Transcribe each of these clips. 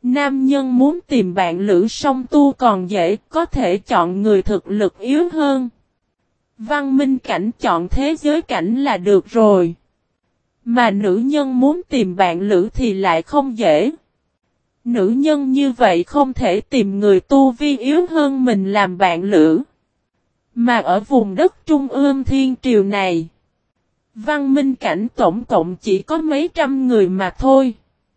Nam nhân muốn tìm bạn lữ song tu còn dễ, có thể chọn người thực lực yếu hơn. Văn minh cảnh chọn thế giới cảnh là được rồi. Mà nữ nhân muốn tìm bạn lữ thì lại không dễ. Nữ nhân như vậy không thể tìm người tu vi yếu hơn mình làm bạn lữ. Mà ở vùng đất Trung ương Thiên Triều này, văn minh cảnh tổng cộng chỉ có mấy trăm người mà thôi.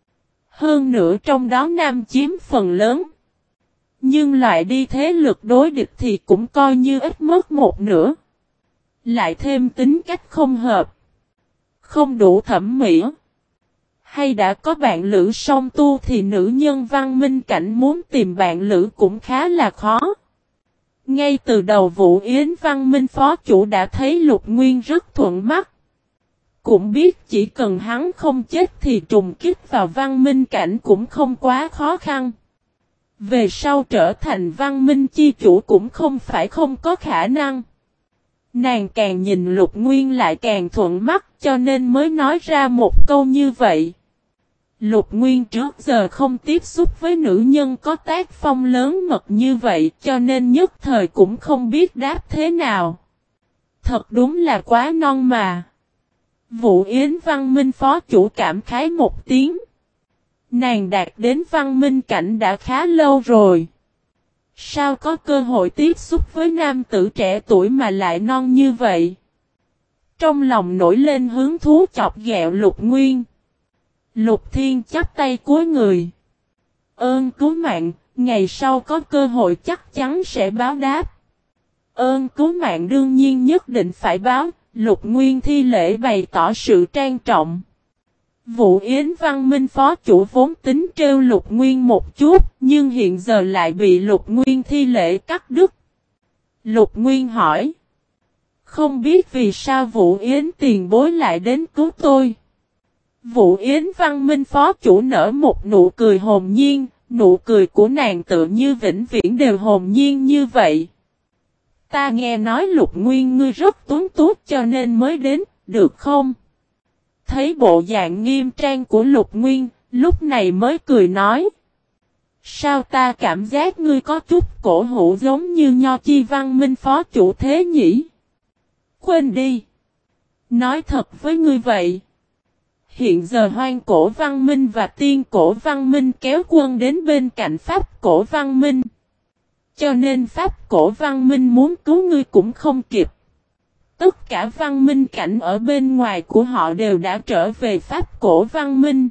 Hơn nữa trong đó nam chiếm phần lớn. Nhưng loại đi thế lực đối địch thì cũng coi như ít mất một nửa. Lại thêm tính cách không hợp, không đủ thẩm mỹ. Hay đã có bạn lữ song tu thì nữ nhân văn minh cảnh muốn tìm bạn lữ cũng khá là khó. Ngay từ đầu Vũ Yến văn minh phó chủ đã thấy Lục Nguyên rất thuận mắt. Cũng biết chỉ cần hắn không chết thì trùng kích vào văn minh cảnh cũng không quá khó khăn. Về sau trở thành văn minh chi chủ cũng không phải không có khả năng. Nàng càng nhìn Lục Nguyên lại càng thuận mắt cho nên mới nói ra một câu như vậy. Lục Nguyên trước giờ không tiếp xúc với nữ nhân có tác phong lớn mật như vậy cho nên nhất thời cũng không biết đáp thế nào. Thật đúng là quá non mà. Vũ Yến văn minh phó chủ cảm khái một tiếng. Nàng đạt đến văn minh cảnh đã khá lâu rồi. Sao có cơ hội tiếp xúc với nam tử trẻ tuổi mà lại non như vậy? Trong lòng nổi lên hứng thú chọc ghẹo Lục Nguyên. Lục Thiên chắp tay cúi người. Ơn cứu mạng, ngày sau có cơ hội chắc chắn sẽ báo đáp. Ơn cứu mạng đương nhiên nhất định phải báo, Lục Nguyên thi lễ bày tỏ sự trang trọng. Vũ Yến văn minh phó chủ vốn tính trêu Lục Nguyên một chút, nhưng hiện giờ lại bị Lục Nguyên thi lễ cắt đứt. Lục Nguyên hỏi. Không biết vì sao Vũ Yến tiền bối lại đến cứu tôi. Vũ Yến văn minh phó chủ nở một nụ cười hồn nhiên, nụ cười của nàng tự như vĩnh viễn đều hồn nhiên như vậy. Ta nghe nói Lục Nguyên ngươi rất tuấn tú cho nên mới đến, được không? Thấy bộ dạng nghiêm trang của Lục Nguyên, lúc này mới cười nói. Sao ta cảm giác ngươi có chút cổ hủ giống như Nho Chi văn minh phó chủ thế nhỉ? Quên đi. Nói thật với ngươi vậy. Hiện giờ hoang cổ văn minh và tiên cổ văn minh kéo quân đến bên cạnh pháp cổ văn minh. Cho nên pháp cổ văn minh muốn cứu ngươi cũng không kịp. Tất cả văn minh cảnh ở bên ngoài của họ đều đã trở về pháp cổ văn minh.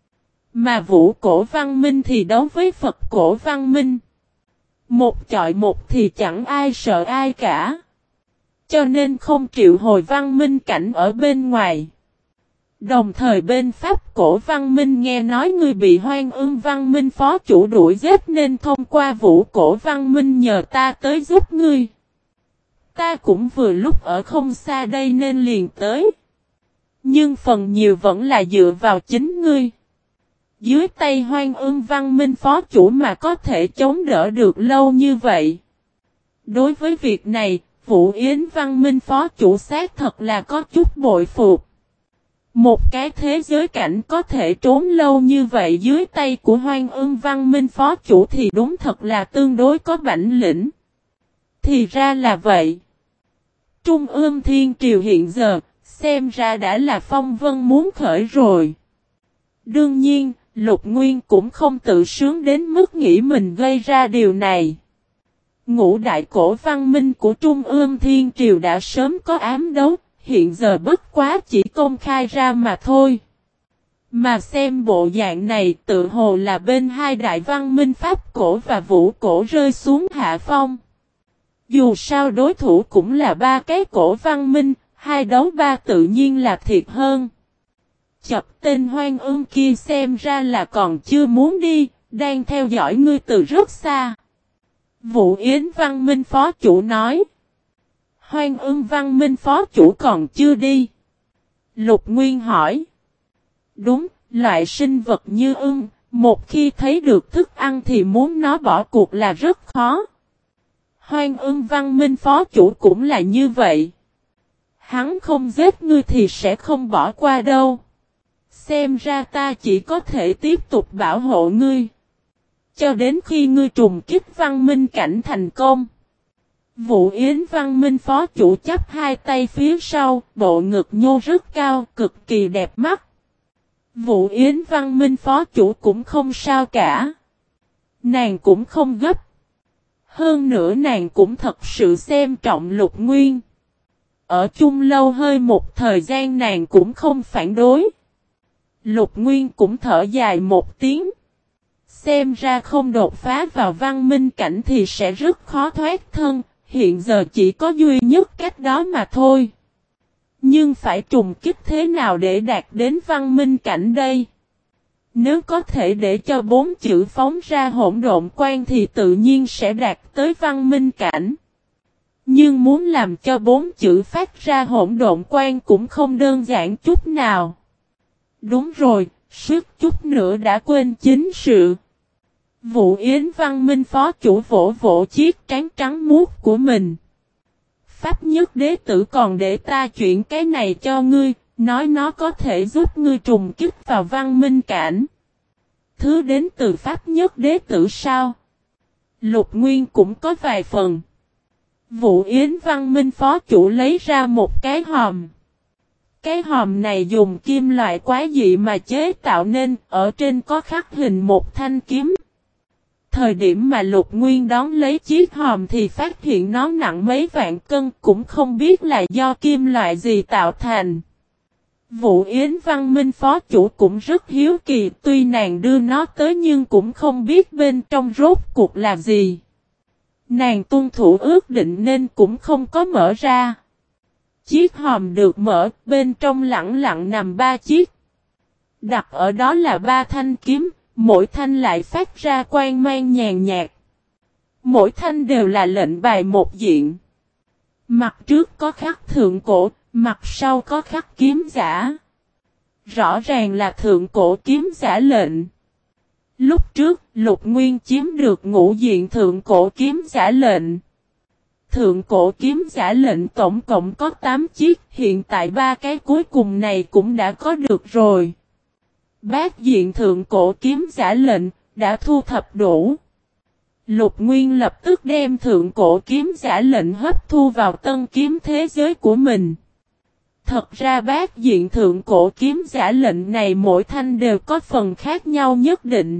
Mà vũ cổ văn minh thì đấu với Phật cổ văn minh. Một chọi một thì chẳng ai sợ ai cả. Cho nên không triệu hồi văn minh cảnh ở bên ngoài. Đồng thời bên pháp cổ văn minh nghe nói ngươi bị Hoang Ưng văn minh phó chủ đuổi giết nên thông qua vũ cổ văn minh nhờ ta tới giúp ngươi. Ta cũng vừa lúc ở không xa đây nên liền tới. Nhưng phần nhiều vẫn là dựa vào chính ngươi. Dưới tay Hoang Ưng văn minh phó chủ mà có thể chống đỡ được lâu như vậy. Đối với việc này, Vũ Yến văn minh phó chủ xác thật là có chút bội phục. Một cái thế giới cảnh có thể trốn lâu như vậy dưới tay của Hoang Ưng văn minh phó chủ thì đúng thật là tương đối có bản lĩnh. Thì ra là vậy. Trung ương Thiên Triều hiện giờ, xem ra đã là phong vân muốn khởi rồi. Đương nhiên, Lục Nguyên cũng không tự sướng đến mức nghĩ mình gây ra điều này. Ngũ đại cổ văn minh của Trung ương Thiên Triều đã sớm có ám đấu, hiện giờ bất quá chỉ công khai ra mà thôi. Mà xem bộ dạng này tự hồ là bên hai đại văn minh Pháp cổ và Vũ cổ rơi xuống hạ phong. Dù sao đối thủ cũng là ba cái cổ văn minh, hai đấu ba tự nhiên là thiệt hơn. Chập tên Hoang Ưng kia xem ra là còn chưa muốn đi, đang theo dõi ngươi từ rất xa. Vũ Yến văn minh phó chủ nói. Hoang Ưng văn minh phó chủ còn chưa đi. Lục Nguyên hỏi. Đúng, loại sinh vật như ưng, một khi thấy được thức ăn thì muốn nó bỏ cuộc là rất khó. Hoang Ưng văn minh phó chủ cũng là như vậy. Hắn không giết ngươi thì sẽ không bỏ qua đâu. Xem ra ta chỉ có thể tiếp tục bảo hộ ngươi. cho đến khi ngươi trùng kích văn minh cảnh thành công. Vũ Yến văn minh phó chủ chắp hai tay phía sau, bộ ngực nhô rất cao, cực kỳ đẹp mắt. Vũ Yến văn minh phó chủ cũng không sao cả. Nàng cũng không gấp. Hơn nữa nàng cũng thật sự xem trọng Lục Nguyên. Ở chung lâu hơi một thời gian nàng cũng không phản đối. Lục Nguyên cũng thở dài một tiếng. Xem ra không đột phá vào văn minh cảnh thì sẽ rất khó thoát thân, hiện giờ chỉ có duy nhất cách đó mà thôi. Nhưng phải trùng kích thế nào để đạt đến văn minh cảnh đây? Nếu có thể để cho 4 chữ phóng ra hỗn độn quan thì tự nhiên sẽ đạt tới văn minh cảnh. Nhưng muốn làm cho 4 chữ phát ra hỗn độn quan cũng không đơn giản chút nào. Đúng rồi, suýt chút nữa đã quên chính sự. Vũ Yến văn minh phó chủ vỗ vỗ chiếc trán trắng muốt của mình. Pháp nhất đế tử còn để ta chuyển cái này cho ngươi, nói nó có thể giúp ngươi trùng kích vào văn minh cảnh. Thứ đến từ Pháp nhất đế tử sao? Lục Nguyên cũng có vài phần. Vũ Yến văn minh phó chủ lấy ra một cái hòm. Cái hòm này dùng kim loại quái dị mà chế tạo nên, ở trên có khắc hình một thanh kiếm. Thời điểm mà Lục Nguyên đón lấy chiếc hòm thì phát hiện nó nặng mấy vạn cân, cũng không biết là do kim loại gì tạo thành. Vũ Yến văn minh phó chủ cũng rất hiếu kỳ, tuy nàng đưa nó tới nhưng cũng không biết bên trong rốt cuộc là gì. Nàng tuân thủ ước định nên cũng không có mở ra. Chiếc hòm được mở, bên trong lẳng lặng nằm 3 chiếc. Đặt ở đó là 3 thanh kiếm, mỗi thanh lại phát ra quang mang nhàn nhạt. Mỗi thanh đều là lệnh bài một diện. Mặt trước có khắc thượng cổ, mặt sau có khắc kiếm giả. Rõ ràng là thượng cổ kiếm giả lệnh. Lúc trước, Lục Nguyên chiếm được ngũ diện thượng cổ kiếm giả lệnh. Thượng cổ kiếm giả lệnh tổng cộng có 8 chiếc, hiện tại 3 cái cuối cùng này cũng đã có được rồi. Bát diện thượng cổ kiếm giả lệnh, đã thu thập đủ. Lục Nguyên lập tức đem thượng cổ kiếm giả lệnh hấp thu vào tân kiếm thế giới của mình. Thật ra bát diện thượng cổ kiếm giả lệnh này mỗi thanh đều có phần khác nhau nhất định.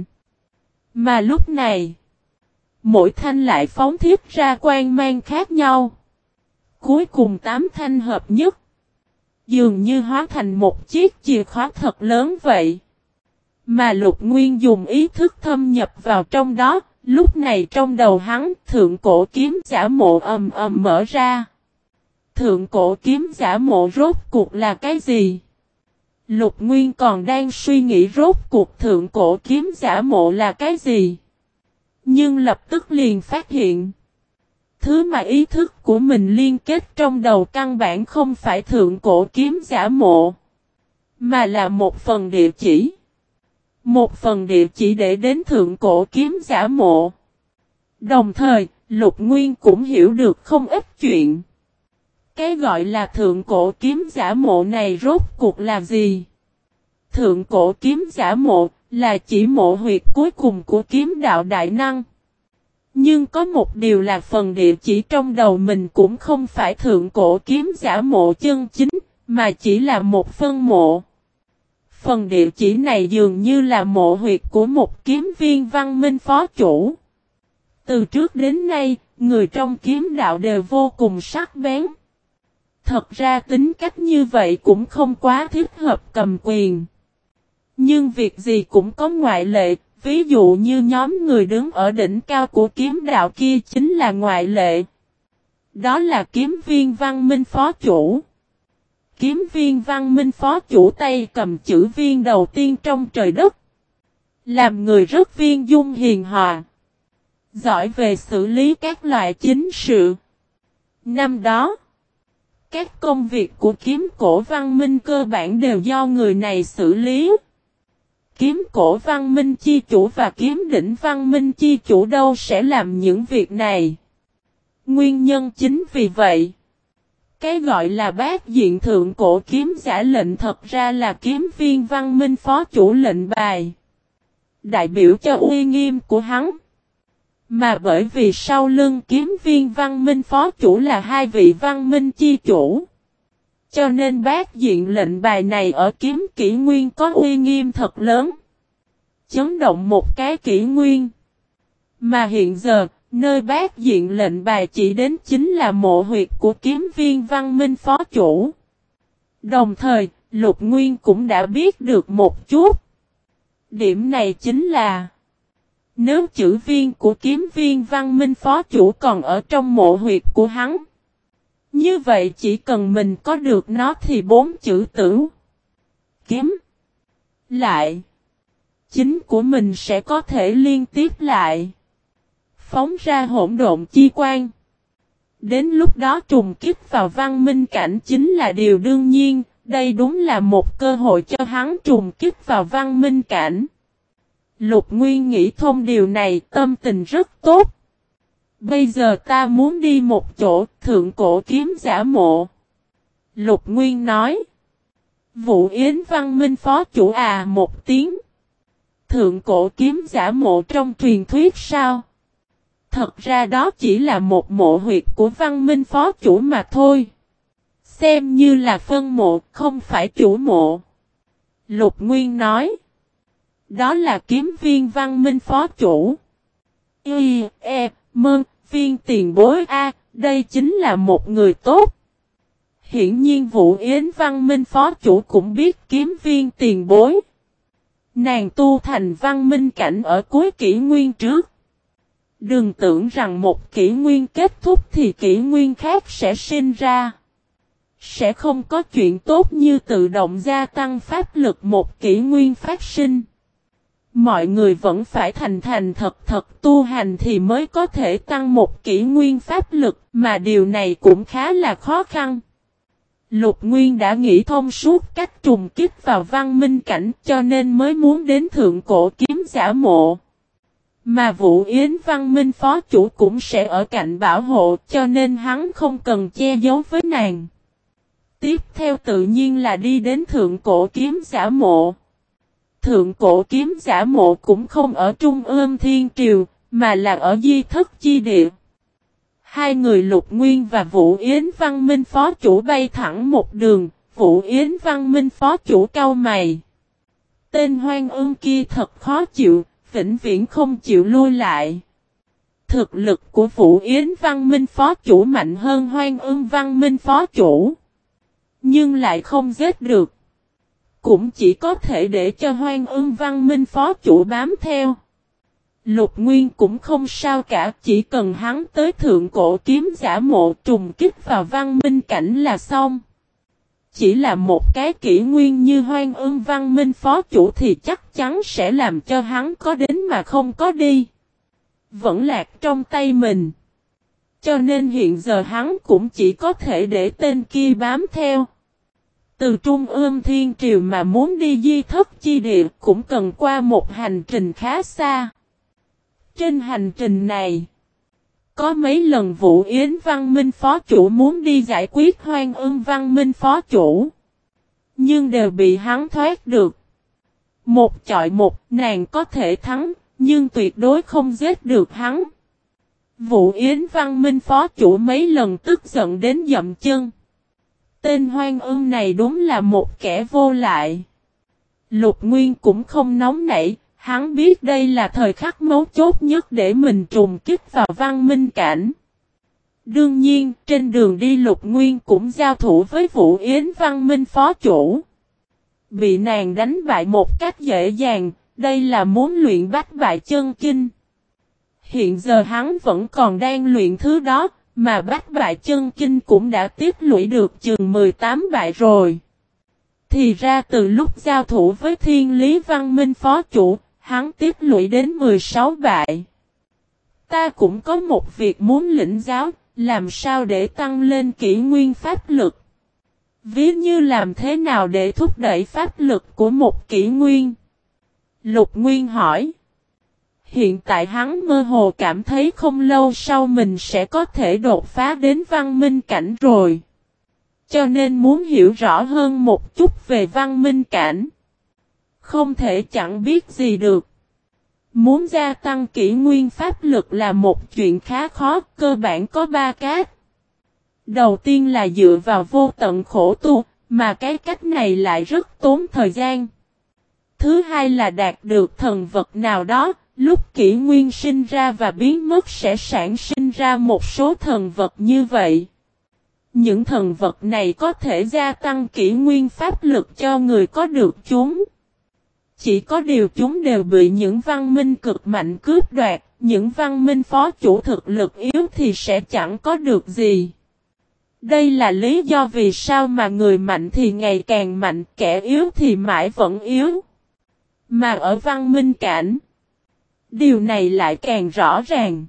Mà lúc này, mỗi thanh lại phóng thiết ra quang mang khác nhau. Cuối cùng 8 thanh hợp nhất, dường như hóa thành một chiếc chìa khóa thật lớn vậy. Mà Lục Nguyên dùng ý thức thâm nhập vào trong đó, lúc này trong đầu hắn thượng cổ kiếm giả mộ ầm ầm mở ra. Thượng cổ kiếm giả mộ rốt cuộc là cái gì? Lục Nguyên còn đang suy nghĩ rốt cuộc thượng cổ kiếm giả mộ là cái gì? Nhưng lập tức liền phát hiện. Thứ mà ý thức của mình liên kết trong đầu căn bản không phải thượng cổ kiếm giả mộ. Mà là một phần địa chỉ. Một phần địa chỉ để đến thượng cổ kiếm giả mộ. Đồng thời, Lục Nguyên cũng hiểu được không ít chuyện. Cái gọi là thượng cổ kiếm giả mộ này rốt cuộc là gì? Thượng cổ kiếm giả mộ là chỉ mộ huyệt cuối cùng của kiếm đạo đại năng. Nhưng có một điều là phần địa chỉ trong đầu mình cũng không phải thượng cổ kiếm giả mộ chân chính, mà chỉ là một phân mộ. Phần địa chỉ này dường như là mộ huyệt của một kiếm viên văn minh phó chủ. Từ trước đến nay, người trong kiếm đạo đều vô cùng sắc bén. Thật ra tính cách như vậy cũng không quá thích hợp cầm quyền. Nhưng việc gì cũng có ngoại lệ, ví dụ như nhóm người đứng ở đỉnh cao của kiếm đạo kia chính là ngoại lệ. Đó là kiếm viên văn minh phó chủ. Kiếm viên văn minh phó chủ tay cầm chữ viên đầu tiên trong trời đất. Làm người rất viên dung hiền hòa. Giỏi về xử lý các loại chính sự. Năm đó, các công việc của kiếm cổ văn minh cơ bản đều do người này xử lý. Kiếm cổ văn minh chi chủ và kiếm đỉnh văn minh chi chủ đâu sẽ làm những việc này. Nguyên nhân chính vì vậy. Cái gọi là bát diện thượng cổ kiếm giả lệnh thật ra là kiếm viên văn minh phó chủ lệnh bài. đại biểu cho uy nghiêm của hắn. Mà bởi vì sau lưng kiếm viên văn minh phó chủ là hai vị văn minh chi chủ. Cho nên bát diện lệnh bài này ở kiếm kỷ nguyên có uy nghiêm thật lớn. Chấn động một cái kỷ nguyên. Mà hiện giờ, nơi bát diện lệnh bài chỉ đến chính là mộ huyệt của kiếm viên văn minh phó chủ. Đồng thời, Lục Nguyên cũng đã biết được một chút. Điểm này chính là nếu chữ viên của kiếm viên văn minh phó chủ còn ở trong mộ huyệt của hắn. Như vậy chỉ cần mình có được nó thì 4 chữ tử kiếm lại chính của mình sẽ có thể liên tiếp lại. Phóng ra hỗn độn chi quang. Đến lúc đó trùng kích vào văn minh cảnh chính là điều đương nhiên. Đây đúng là một cơ hội cho hắn trùng kích vào văn minh cảnh. Lục Nguyên nghĩ thông điều này, tâm tình rất tốt. Bây giờ ta muốn đi một chỗ, thượng cổ kiếm giả mộ. Lục Nguyên nói. Vũ Yến văn minh phó chủ một tiếng. Thượng cổ kiếm giả mộ trong truyền thuyết sao? Thật ra đó chỉ là một mộ huyệt của văn minh phó chủ mà thôi. Xem như là phân mộ, không phải chủ mộ. Lục Nguyên nói. Đó là kiếm viên văn minh phó chủ. Viên tiền bối đây chính là một người tốt. Hiển nhiên Vũ Yến văn minh phó chủ cũng biết kiếm viên tiền bối. Nàng tu thành văn minh cảnh ở cuối kỷ nguyên trước. Đừng tưởng rằng một kỷ nguyên kết thúc thì kỷ nguyên khác sẽ sinh ra. Sẽ không có chuyện tốt như tự động gia tăng pháp lực một kỷ nguyên phát sinh. Mọi người vẫn phải thành thành thật thật tu hành thì mới có thể tăng một kỷ nguyên pháp lực, mà điều này cũng khá là khó khăn. Lục Nguyên đã nghĩ thông suốt cách trùng kích vào văn minh cảnh cho nên mới muốn đến thượng cổ kiếm giả mộ. Mà Vũ Yến văn minh phó chủ cũng sẽ ở cạnh bảo hộ cho nên hắn không cần che giấu với nàng. Tiếp theo tự nhiên là đi đến thượng cổ kiếm giả mộ. Thượng cổ kiếm giả mộ cũng không ở Trung ương Thiên Triều, mà là ở Di Thất Chi Địa. Hai người Lục Nguyên và Vũ Yến văn minh phó chủ bay thẳng một đường, Vũ Yến văn minh phó chủ cau mày. Tên Hoang Ưng kia thật khó chịu, vĩnh viễn không chịu lui lại. Thực lực của Vũ Yến văn minh phó chủ mạnh hơn Hoang Ưng văn minh phó chủ. Nhưng lại không giết được. Cũng chỉ có thể để cho Hoang Ưng văn minh phó chủ bám theo. Lục Nguyên cũng không sao cả, chỉ cần hắn tới thượng cổ kiếm giả mộ trùng kích vào văn minh cảnh là xong. Chỉ là một cái kỷ nguyên như Hoang Ưng văn minh phó chủ thì chắc chắn sẽ làm cho hắn có đến mà không có đi. Vẫn lạc trong tay mình. Cho nên hiện giờ hắn cũng chỉ có thể để tên kia bám theo. Từ Trung ương Thiên Triều mà muốn đi Di Thất Chi Địa cũng cần qua một hành trình khá xa. Trên hành trình này, có mấy lần Vũ Yến văn minh phó chủ muốn đi giải quyết Hoang Ưng văn minh phó chủ. Nhưng đều bị hắn thoát được. Một chọi một, nàng có thể thắng, nhưng tuyệt đối không giết được hắn. Vũ Yến văn minh phó chủ mấy lần tức giận đến dậm chân. Tên Hoang Ưng này đúng là một kẻ vô lại. Lục Nguyên cũng không nóng nảy, hắn biết đây là thời khắc mấu chốt nhất để mình trùng kích vào văn minh cảnh. Đương nhiên, trên đường đi Lục Nguyên cũng giao thủ với Vũ Yến văn minh phó chủ. Bị nàng đánh bại một cách dễ dàng, đây là muốn luyện bách bại chân kinh. Hiện giờ hắn vẫn còn đang luyện thứ đó, mà bách bại chân kinh cũng đã tiếp lũy được chừng 18 bại rồi. Thì ra từ lúc giao thủ với Thiên Lý Văn Minh phó chủ, hắn tiếp lũy đến 16 bại. Ta cũng có một việc muốn lĩnh giáo, làm sao để tăng lên kỷ nguyên pháp lực. Ví như làm thế nào để thúc đẩy pháp lực của một kỷ nguyên. Lục Nguyên hỏi. Hiện tại hắn mơ hồ cảm thấy không lâu sau mình sẽ có thể đột phá đến văn minh cảnh rồi. Cho nên muốn hiểu rõ hơn một chút về văn minh cảnh. Không thể chẳng biết gì được. Muốn gia tăng kỷ nguyên pháp lực là một chuyện khá khó, cơ bản có 3 cách. Đầu tiên là dựa vào vô tận khổ tu, mà cái cách này lại rất tốn thời gian. Thứ hai là đạt được thần vật nào đó, lúc kỷ nguyên sinh ra và biến mất sẽ sản sinh ra một số thần vật như vậy. Những thần vật này có thể gia tăng kỷ nguyên pháp lực cho người có được chúng. Chỉ có điều chúng đều bị những văn minh cực mạnh cướp đoạt, những văn minh phó chủ thực lực yếu thì sẽ chẳng có được gì. Đây là lý do vì sao mà người mạnh thì ngày càng mạnh, kẻ yếu thì mãi vẫn yếu. Mà ở văn minh cảnh, điều này lại càng rõ ràng.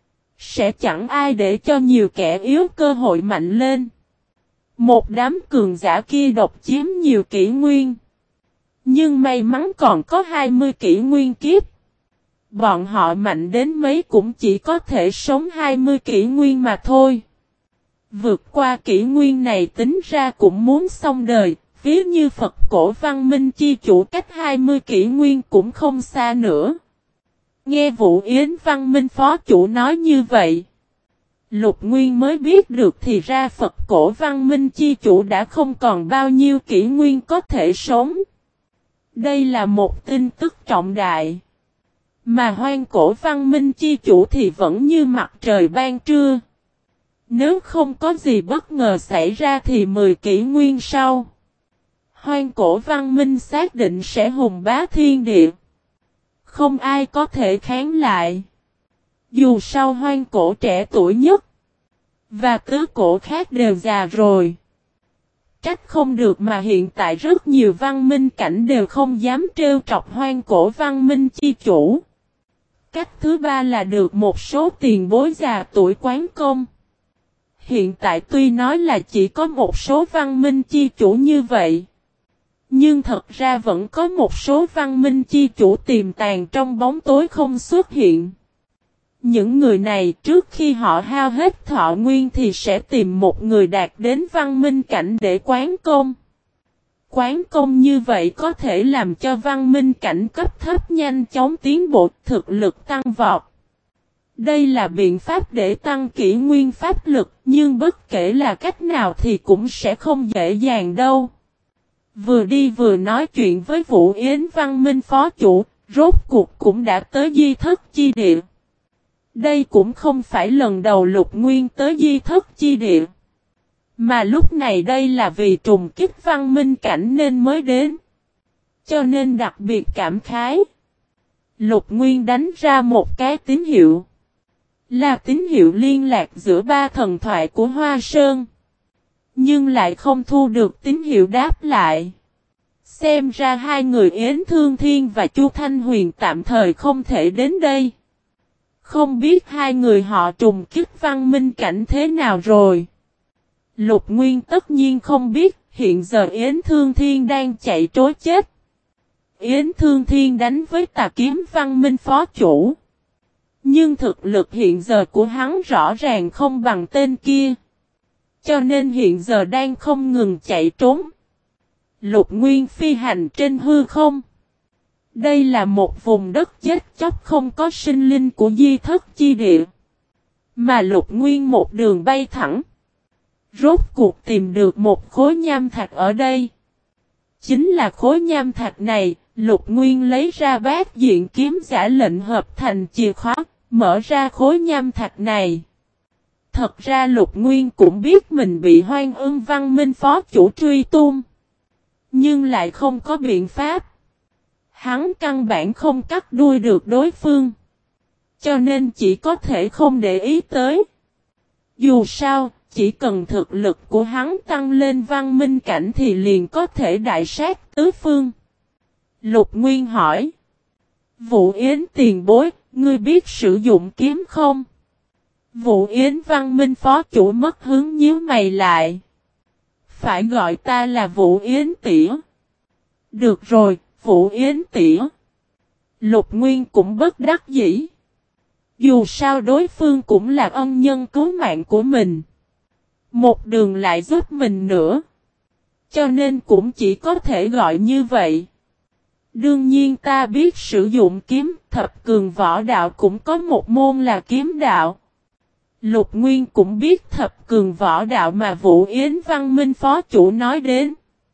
Sẽ chẳng ai để cho nhiều kẻ yếu cơ hội mạnh lên. Một đám cường giả kia độc chiếm nhiều kỷ nguyên. Nhưng may mắn còn có 20 kỷ nguyên kiếp. Bọn họ mạnh đến mấy cũng chỉ có thể sống 20 kỷ nguyên mà thôi. Vượt qua kỷ nguyên này tính ra cũng muốn xong đời, ví như Phật cổ văn minh chi chủ cách 20 kỷ nguyên cũng không xa nữa. Nghe Vũ Yến văn minh phó chủ nói như vậy, Lục Nguyên mới biết được thì ra Phật cổ văn minh chi chủ đã không còn bao nhiêu kỷ nguyên có thể sống. Đây là một tin tức trọng đại. Mà hoang cổ văn minh chi chủ thì vẫn như mặt trời ban trưa. Nếu không có gì bất ngờ xảy ra thì 10 kỷ nguyên sau, hoang cổ văn minh xác định sẽ hùng bá thiên địa. Không ai có thể kháng lại. Dù sao hoang cổ trẻ tuổi nhất và tứ cổ khác đều già rồi. Trách không được mà hiện tại rất nhiều văn minh cảnh đều không dám trêu trọc hoang cổ văn minh chi chủ. Cách thứ ba là được một số tiền bối già tuổi quán công. Hiện tại tuy nói là chỉ có một số văn minh chi chủ như vậy, nhưng thật ra vẫn có một số văn minh chi chủ tiềm tàng trong bóng tối không xuất hiện. Những người này trước khi họ hao hết thọ nguyên thì sẽ tìm một người đạt đến văn minh cảnh để quán công. Quán công như vậy có thể làm cho văn minh cảnh cấp thấp nhanh chóng tiến bộ, thực lực tăng vọt. Đây là biện pháp để tăng kỷ nguyên pháp lực, nhưng bất kể là cách nào thì cũng sẽ không dễ dàng đâu. Vừa đi vừa nói chuyện với Vũ Yến văn minh phó chủ, rốt cuộc cũng đã tới Di Thất Chi Địa. Đây cũng không phải lần đầu Lục Nguyên tới Di Thất Chi Địa. Mà lúc này đây là vì trùng kích văn minh cảnh nên mới đến. Cho nên đặc biệt cảm khái. Lục Nguyên đánh ra một cái tín hiệu. Là tín hiệu liên lạc giữa ba thần thoại của Hoa Sơn. Nhưng lại không thu được tín hiệu đáp lại. Xem ra hai người Yến Thương Thiên và Chu Thanh Huyền tạm thời không thể đến đây. Không biết hai người họ trùng kích văn minh cảnh thế nào rồi. Lục Nguyên tất nhiên không biết, hiện giờ Yến Thương Thiên đang chạy trối chết. Yến Thương Thiên đánh với Tà Kiếm văn minh phó chủ. Nhưng thực lực hiện giờ của hắn rõ ràng không bằng tên kia. Cho nên hiện giờ đang không ngừng chạy trốn. Lục Nguyên phi hành trên hư không. Đây là một vùng đất chết chóc không có sinh linh của Di Thất Chi Địa. Mà Lục Nguyên một đường bay thẳng. Rốt cuộc tìm được một khối nham thạch ở đây. Chính là khối nham thạch này, Lục Nguyên lấy ra bát diện kiếm giả lệnh hợp thành chìa khóa, mở ra khối nham thạch này. Thật ra Lục Nguyên cũng biết mình bị Hoang Ưng văn minh phó chủ truy tung. Nhưng lại không có biện pháp. Hắn căn bản không cắt đuôi được đối phương. Cho nên chỉ có thể không để ý tới. Dù sao, chỉ cần thực lực của hắn tăng lên văn minh cảnh thì liền có thể đại sát tứ phương. Lục Nguyên hỏi. Vũ Yến tiền bối, ngươi biết sử dụng kiếm không? Vũ Yến văn minh phó chủ mất hướng nhíu mày lại. Phải gọi ta là Vũ Yến tỉa. Được rồi, Vũ Yến tỉa. Lục Nguyên cũng bất đắc dĩ. Dù sao đối phương cũng là ân nhân cứu mạng của mình. Một đường lại giúp mình nữa. Cho nên cũng chỉ có thể gọi như vậy. Đương nhiên ta biết sử dụng kiếm, thập cường võ đạo cũng có một môn là kiếm đạo. Lục Nguyên cũng biết thập cường võ đạo mà Vũ Yến Văn Minh phó chủ nói đến.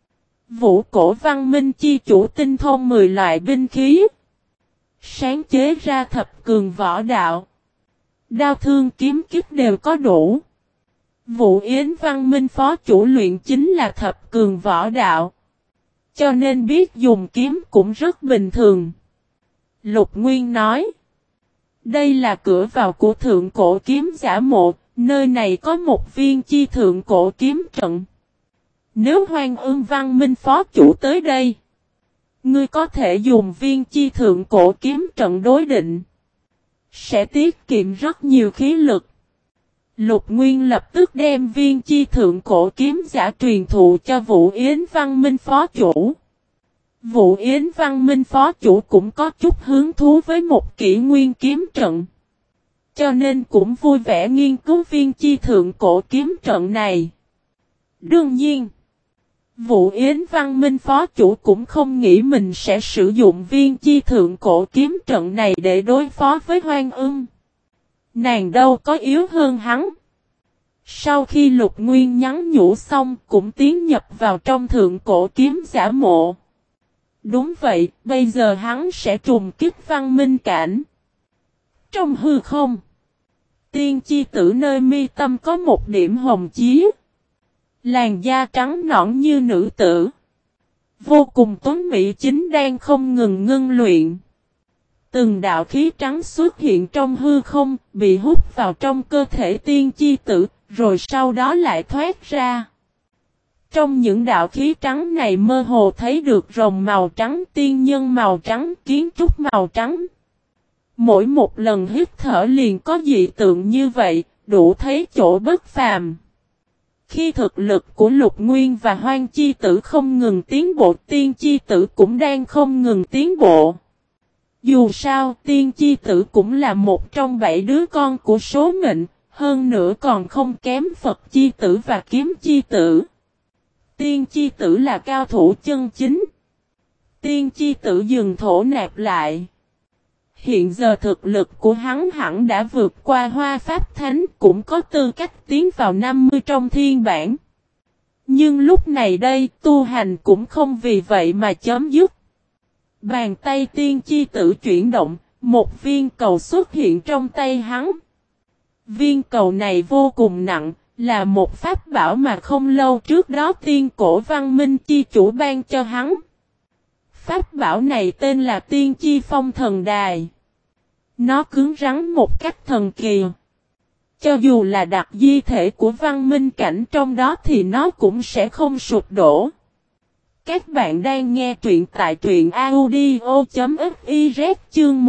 Vũ Cổ Văn Minh chi chủ tinh thông 10 loại binh khí. Sáng chế ra thập cường võ đạo. Đao thương kiếm kích đều có đủ. Vũ Yến Văn Minh phó chủ luyện chính là thập cường võ đạo. Cho nên biết dùng kiếm cũng rất bình thường. Lục Nguyên nói. Đây là cửa vào của thượng cổ kiếm giả mộ. Nơi này có một viên chi thượng cổ kiếm trận. Nếu Hoang Ưng Văn Minh phó chủ tới đây, ngươi có thể dùng viên chi thượng cổ kiếm trận đối định. Sẽ tiết kiệm rất nhiều khí lực. Lục Nguyên lập tức đem viên chi thượng cổ kiếm giả truyền thụ cho Vũ Yến Văn Minh phó chủ. Vũ Yến Văn Minh phó chủ cũng có chút hứng thú với một kỷ nguyên kiếm trận. Cho nên cũng vui vẻ nghiên cứu viên chi thượng cổ kiếm trận này. Đương nhiên, Vũ Yến Văn Minh phó chủ cũng không nghĩ mình sẽ sử dụng viên chi thượng cổ kiếm trận này để đối phó với Hoang Ưng. Nàng đâu có yếu hơn hắn. Sau khi Lục Nguyên nhắn nhủ xong cũng tiến nhập vào trong thượng cổ kiếm giả mộ. Đúng vậy, bây giờ hắn sẽ trùng kích Văn Minh cảnh. Trong hư không, tiên chi tử nơi mi tâm có một điểm hồng chí. Làn da trắng nõn như nữ tử. Vô cùng tuấn mỹ chính đang không ngừng ngưng luyện. Từng đạo khí trắng xuất hiện trong hư không, bị hút vào trong cơ thể tiên chi tử, rồi sau đó lại thoát ra. Trong những đạo khí trắng này mơ hồ thấy được rồng màu trắng, tiên nhân màu trắng, kiến trúc màu trắng. Mỗi một lần hít thở liền có dị tượng như vậy, đủ thấy chỗ bất phàm. Khi thực lực của Lục Nguyên và Hoang Chi Tử không ngừng tiến bộ, Tiên Chi Tử cũng đang không ngừng tiến bộ. Dù sao, Tiên Chi Tử cũng là một trong 7 đứa con của số mệnh, hơn nữa còn không kém Phật Chi Tử và Kiếm Chi Tử. Tiên Chi Tử là cao thủ chân chính. Tiên Chi Tử dừng thổ nạp lại. Hiện giờ thực lực của hắn hẳn đã vượt qua Hoa Pháp Thánh, cũng có tư cách tiến vào 50 trong thiên bản. Nhưng lúc này đây, tu hành cũng không vì vậy mà chấm dứt. Bàn tay Tiên Chi Tử chuyển động, một viên cầu xuất hiện trong tay hắn. Viên cầu này vô cùng nặng, là một pháp bảo mà không lâu trước đó tiên cổ văn minh chi chủ ban cho hắn. Pháp bảo này tên là Tiên Chi Phong Thần Đài. Nó cứng rắn một cách thần kỳ. Cho dù là đặt di thể của văn minh cảnh trong đó thì nó cũng sẽ không sụp đổ. Các bạn đang nghe truyện tại truyện audio.fiz chương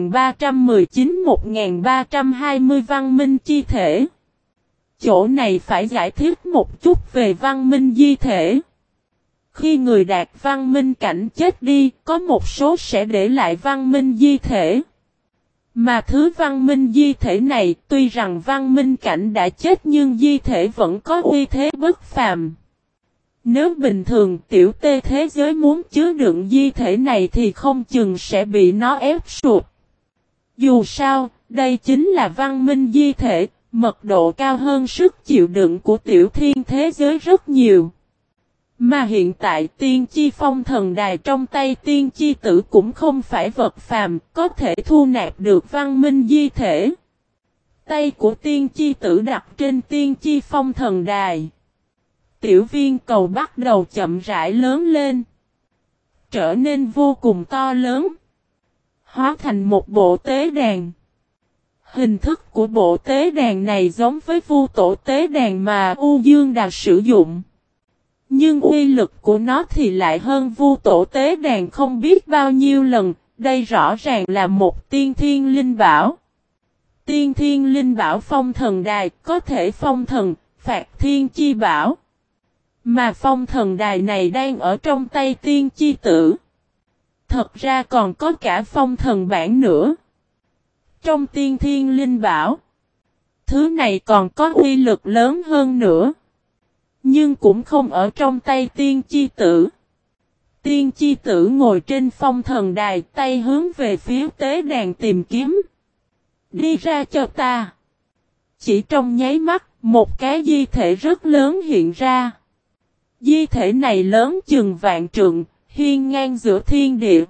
1319-1320 văn minh chi thể. Chỗ này phải giải thích một chút về văn minh di thể. Khi người đạt văn minh cảnh chết đi, có một số sẽ để lại văn minh di thể. Mà thứ văn minh di thể này, tuy rằng văn minh cảnh đã chết nhưng di thể vẫn có uy thế bất phàm. Nếu bình thường tiểu tê thế giới muốn chứa đựng di thể này thì không chừng sẽ bị nó ép sụp. Dù sao, đây chính là văn minh di thể, mật độ cao hơn sức chịu đựng của tiểu thiên thế giới rất nhiều. Mà hiện tại Tiên Chi Phong Thần Đài trong tay Tiên Chi Tử cũng không phải vật phàm, có thể thu nạp được văn minh di thể. Tay của Tiên Chi Tử đặt trên Tiên Chi Phong Thần Đài. Tiểu viên cầu bắt đầu chậm rãi lớn lên. Trở nên vô cùng to lớn. Hóa thành một bộ tế đàn. Hình thức của bộ tế đàn này giống với vu tổ tế đàn mà U Dương Đà sử dụng. Nhưng uy lực của nó thì lại hơn vu tổ tế đàn không biết bao nhiêu lần, đây rõ ràng là một tiên thiên linh bảo. Tiên thiên linh bảo phong thần đài có thể phong thần, phạt thiên chi bảo. Mà phong thần đài này đang ở trong tay Tiên Chi Tử. Thật ra còn có cả phong thần bản nữa. Trong tiên thiên linh bảo, thứ này còn có uy lực lớn hơn nữa. Nhưng cũng không ở trong tay Tiên Chi Tử. Tiên chi tử ngồi trên phong thần đài, tay hướng về phía tế đàn tìm kiếm. Đi ra cho ta. Chỉ trong nháy mắt, một cái di thể rất lớn hiện ra. Di thể này lớn chừng vạn trượng, hiên ngang giữa thiên địa.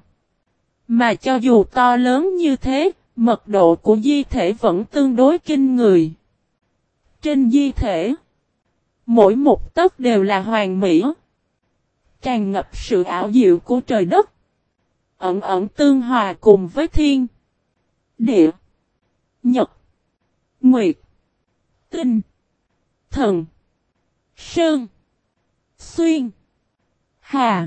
Mà cho dù to lớn như thế, mật độ của di thể vẫn tương đối kinh người. Trên di thể, mỗi một tấc đều là hoàn mỹ, tràn ngập sự ảo diệu của trời đất, ẩn ẩn tương hòa cùng với thiên, địa, nhật, nguyệt, tinh, thần, sơn, xuyên, hà,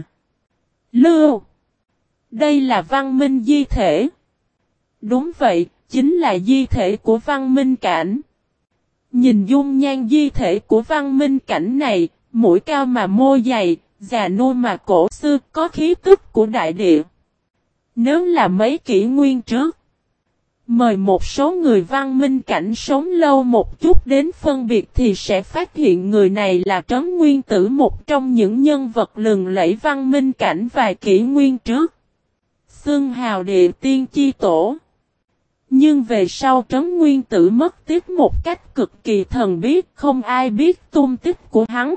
lưu. Đây là văn minh di thể. Đúng vậy, chính là di thể của văn minh cảnh. Nhìn dung nhan di thể của văn minh cảnh này, mũi cao mà môi dày, già nua mà cổ xưa, có khí tức của đại địa. Nếu là mấy kỷ nguyên trước, mời một số người văn minh cảnh sống lâu một chút đến phân biệt thì sẽ phát hiện người này là Trấn Nguyên Tử, một trong những nhân vật lừng lẫy văn minh cảnh vài kỷ nguyên trước. Xưng hào địa tiên chi tổ. Nhưng về sau Trấn Nguyên Tử mất tích một cách cực kỳ thần bí, không ai biết tung tích của hắn.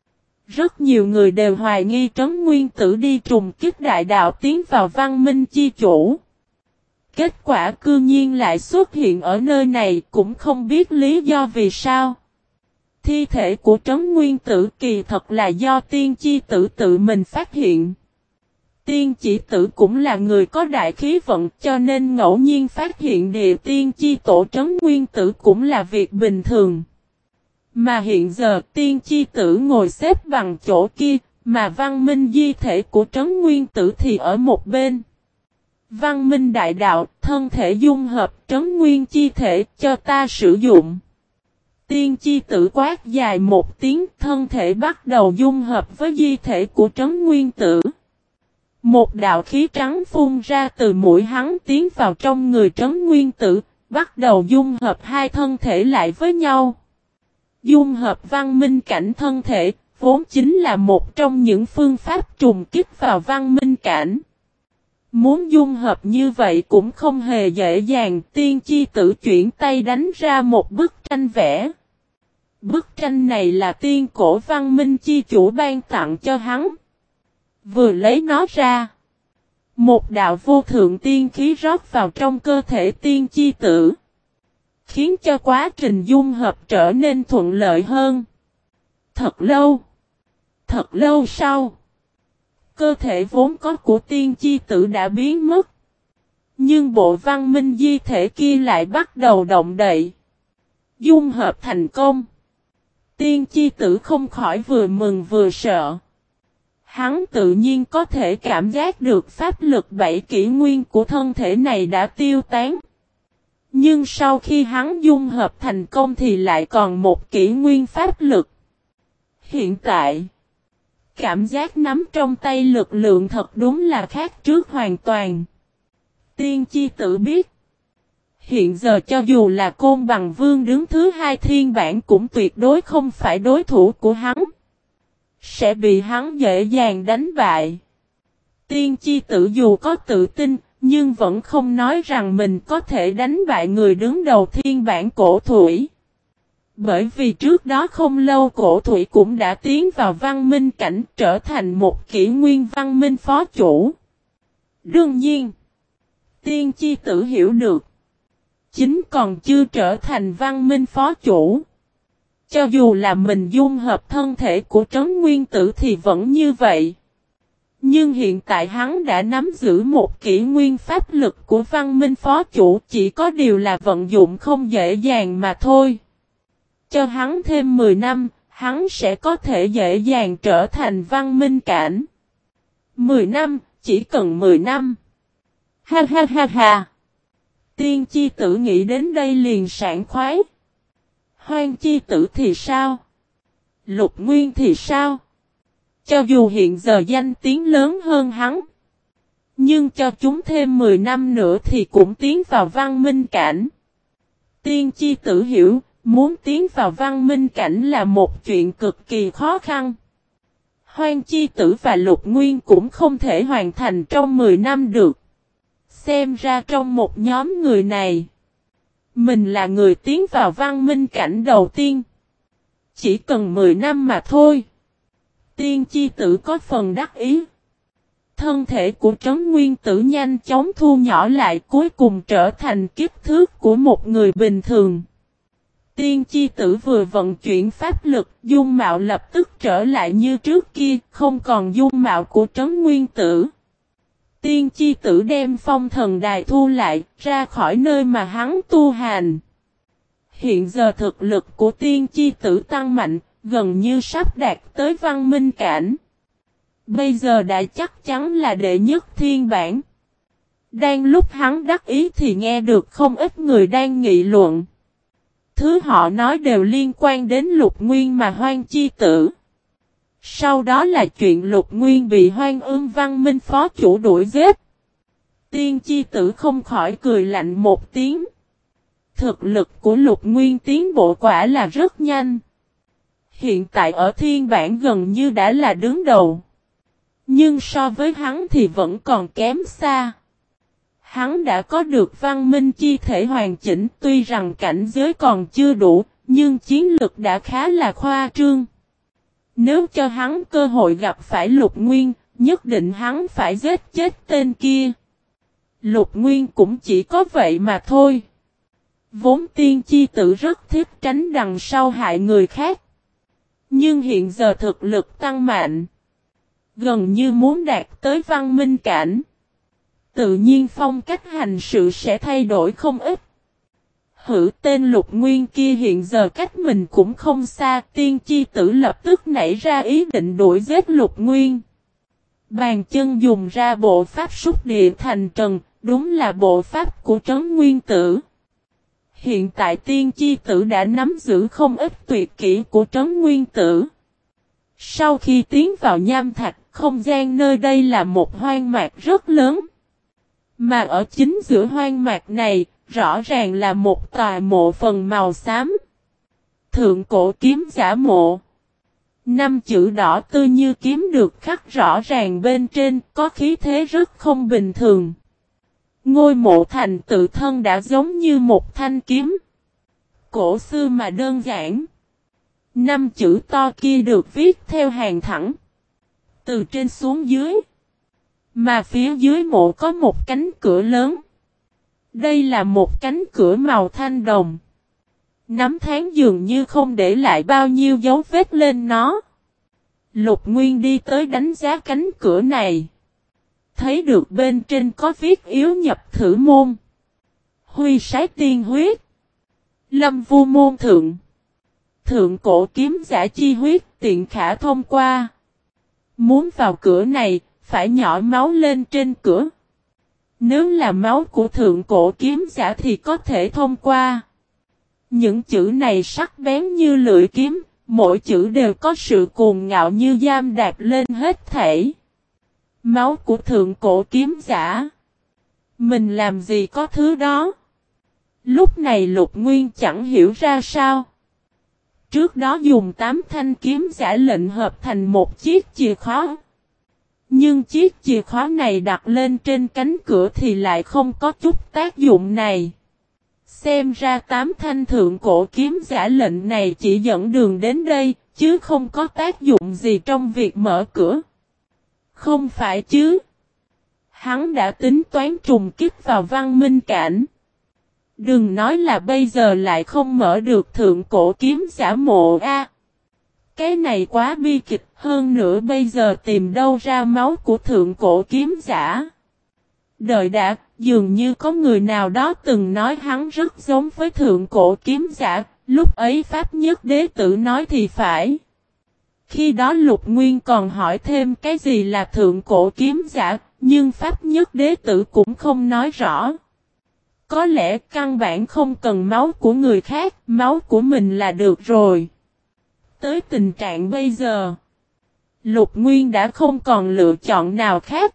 Rất nhiều người đều hoài nghi Trấn Nguyên Tử đi trùng kích đại đạo tiến vào văn minh chi chủ. Kết quả cư nhiên lại xuất hiện ở nơi này, cũng không biết lý do vì sao. Thi thể của Trấn Nguyên Tử kỳ thật là do tiên chi tử tự mình phát hiện. Tiên chỉ tử cũng là người có đại khí vận, cho nên ngẫu nhiên phát hiện địa tiên chi tổ Trấn Nguyên Tử cũng là việc bình thường. Mà hiện giờ tiên chi tử ngồi xếp bằng chỗ kia, mà văn minh di thể của Trấn Nguyên Tử thì ở một bên. Văn minh đại đạo, thân thể dung hợp Trấn Nguyên chi thể cho ta sử dụng. Tiên chi tử quát dài một tiếng, thân thể bắt đầu dung hợp với di thể của Trấn Nguyên Tử. Một đạo khí trắng phun ra từ mũi hắn tiến vào trong người Trấn Nguyên Tử, bắt đầu dung hợp hai thân thể lại với nhau. Dung hợp văn minh cảnh thân thể, vốn chính là một trong những phương pháp trùng kích vào văn minh cảnh. Muốn dung hợp như vậy cũng không hề dễ dàng, tiên chi tử chuyển tay đánh ra một bức tranh vẽ. Bức tranh này là tiên cổ văn minh chi chủ ban tặng cho hắn. Vừa lấy nó ra, một đạo vô thượng tiên khí rót vào trong cơ thể tiên chi tử, khiến cho quá trình dung hợp trở nên thuận lợi hơn. Thật lâu sau, cơ thể vốn có của tiên chi tử đã biến mất. Nhưng bộ văn minh di thể kia lại bắt đầu động đậy. Dung hợp thành công. Tiên chi tử không khỏi vừa mừng vừa sợ. Hắn tự nhiên có thể cảm giác được pháp lực 7 kỷ nguyên của thân thể này đã tiêu tán. Nhưng sau khi hắn dung hợp thành công thì lại còn 1 kỷ nguyên pháp lực. Hiện tại, cảm giác nắm trong tay lực lượng thật đúng là khác trước hoàn toàn. Tiên chi tử biết, hiện giờ cho dù là Côn Bằng Vương đứng thứ 2 thiên bản cũng tuyệt đối không phải đối thủ của hắn. Sẽ bị hắn dễ dàng đánh bại. Tiên chi tử dù có tự tin, nhưng vẫn không nói rằng mình có thể đánh bại người đứng đầu thiên bản cổ thủy. Bởi vì trước đó không lâu cổ thủy cũng đã tiến vào văn minh cảnh, trở thành một kỷ nguyên văn minh phó chủ. Đương nhiên, tiên chi tử hiểu được, chính còn chưa trở thành văn minh phó chủ. Cho dù là mình dung hợp thân thể của Trấn Nguyên Tử thì vẫn như vậy. Nhưng hiện tại hắn đã nắm giữ 1 kỷ nguyên pháp lực của văn minh phó chủ, chỉ có điều là vận dụng không dễ dàng mà thôi. Cho hắn thêm 10 năm, hắn sẽ có thể dễ dàng trở thành văn minh cảnh. 10 năm, chỉ cần 10 năm. Ha ha ha ha. Tiên chi tử nghĩ đến đây liền sảng khoái. Hoang chi tử thì sao? Lục Nguyên thì sao? Cho dù hiện giờ danh tiếng lớn hơn hắn, nhưng cho chúng thêm 10 năm nữa thì cũng tiến vào văn minh cảnh. Tiên chi tử hiểu, muốn tiến vào văn minh cảnh là một chuyện cực kỳ khó khăn. Hoang Chi Tử và Lục Nguyên cũng không thể hoàn thành trong 10 năm được. Xem ra trong một nhóm người này, mình là người tiến vào văn minh cảnh đầu tiên. Chỉ cần 10 năm mà thôi. Tiên Chi Tử có phần đắc ý. Thân thể của Trấn Nguyên Tử nhanh chóng thu nhỏ lại, cuối cùng trở thành kích thước của một người bình thường. Tiên Chi Tử vừa vận chuyển pháp lực, dung mạo lập tức trở lại như trước kia, không còn dung mạo của Trấn Nguyên Tử. Tiên Chi Tử đem Phong Thần Đài thu lại, ra khỏi nơi mà hắn tu hành. Hiện giờ thực lực của Tiên Chi Tử tăng mạnh, gần như sắp đạt tới văn minh cảnh. Bây giờ đã chắc chắn là đệ nhất thiên bản. Đang lúc hắn đắc ý thì nghe được không ít người đang nghị luận. Thứ họ nói đều liên quan đến Lục Nguyên mà Hoang Chi Tử. Sau đó là chuyện Lục Nguyên bị Hoang Ưng Văn Minh phó chủ đuổi giết. Tiên Chi Tử không khỏi cười lạnh một tiếng. Thực lực của Lục Nguyên tiến bộ quả là rất nhanh. Hiện tại ở thiên bản gần như đã là đứng đầu. Nhưng so với hắn thì vẫn còn kém xa. Hắn đã có được văn minh chi thể hoàn chỉnh, tuy rằng cảnh giới còn chưa đủ, nhưng chiến lực đã khá là khoa trương. Nếu cho hắn cơ hội gặp phải Lục Nguyên, nhất định hắn phải giết chết tên kia. Lục Nguyên cũng chỉ có vậy mà thôi. Vốn Tiên Chi Tử rất thích tránh đằng sau hại người khác. Nhưng hiện giờ thực lực tăng mạnh, gần như muốn đạt tới văn minh cảnh. Tự nhiên phong cách hành sự sẽ thay đổi không ít. Hử, tên Lục Nguyên kia hiện giờ cách mình cũng không xa. Tiên Chi Tử lập tức nảy ra ý định đuổi giết Lục Nguyên. Bàn chân dùng ra bộ pháp xúc địa thành trần, đúng là bộ pháp của Trấn Nguyên Tử. Hiện tại Tiên Chi Tử đã nắm giữ không ít tuyệt kỹ của Trấn Nguyên Tử. Sau khi tiến vào nham thạch, không gian nơi đây là một hoang mạc rất lớn. Mà ở chính giữa hoang mạc này, rõ ràng là một tòa mộ phần màu xám. Thượng cổ kiếm giả mộ. 5 chữ đỏ tươi như kiếm được khắc rõ ràng bên trên, có khí thế rất không bình thường. Ngôi mộ thành tự thân đã giống như một thanh kiếm. Cổ xưa mà đơn giản. 5 chữ to kia được viết theo hàng thẳng. Từ trên xuống dưới. Mà phía dưới mộ có một cánh cửa lớn. Đây là một cánh cửa màu thanh đồng. Năm tháng dường như không để lại bao nhiêu dấu vết lên nó. Lục Nguyên đi tới đánh giá cánh cửa này. Thấy được bên trên có viết yếu nhập thử môn. Huy sái tiên huyết. Lâm vu môn thượng. Thượng cổ kiếm giả chi huyết tiện khả thông qua. Muốn vào cửa này, phải nhỏ máu lên trên cửa. Nếu là máu của thượng cổ kiếm giả thì có thể thông qua. Những chữ này sắc bén như lưỡi kiếm, mỗi chữ đều có sự cuồng ngạo như giam đạp lên hết thảy. Máu của thượng cổ kiếm giả. Mình làm gì có thứ đó? Lúc này Lục Nguyên chẳng hiểu ra sao. Trước đó dùng 8 thanh kiếm giả lệnh hợp thành một chiếc chìa khóa. Nhưng chiếc chìa khóa này đặt lên trên cánh cửa thì lại không có chút tác dụng này. Xem ra 8 thanh thượng cổ kiếm giả lệnh này chỉ dẫn đường đến đây, chứ không có tác dụng gì trong việc mở cửa. Không phải chứ. Hắn đã tính toán trùng kích vào văn minh cảnh. Đừng nói là bây giờ lại không mở được thượng cổ kiếm giả mộ a. Cái này quá bi kịch, hơn nữa bây giờ tìm đâu ra máu của thượng cổ kiếm giả. Đợi đã, dường như có người nào đó từng nói hắn rất giống với thượng cổ kiếm giả, lúc ấy Pháp Nhất Đế Tử nói thì phải. Khi đó Lục Nguyên còn hỏi thêm cái gì là thượng cổ kiếm giả, nhưng Pháp Nhất Đế Tử cũng không nói rõ. Có lẽ căn bản không cần máu của người khác, máu của mình là được rồi. Tới tình trạng bây giờ, Lục Nguyên đã không còn lựa chọn nào khác.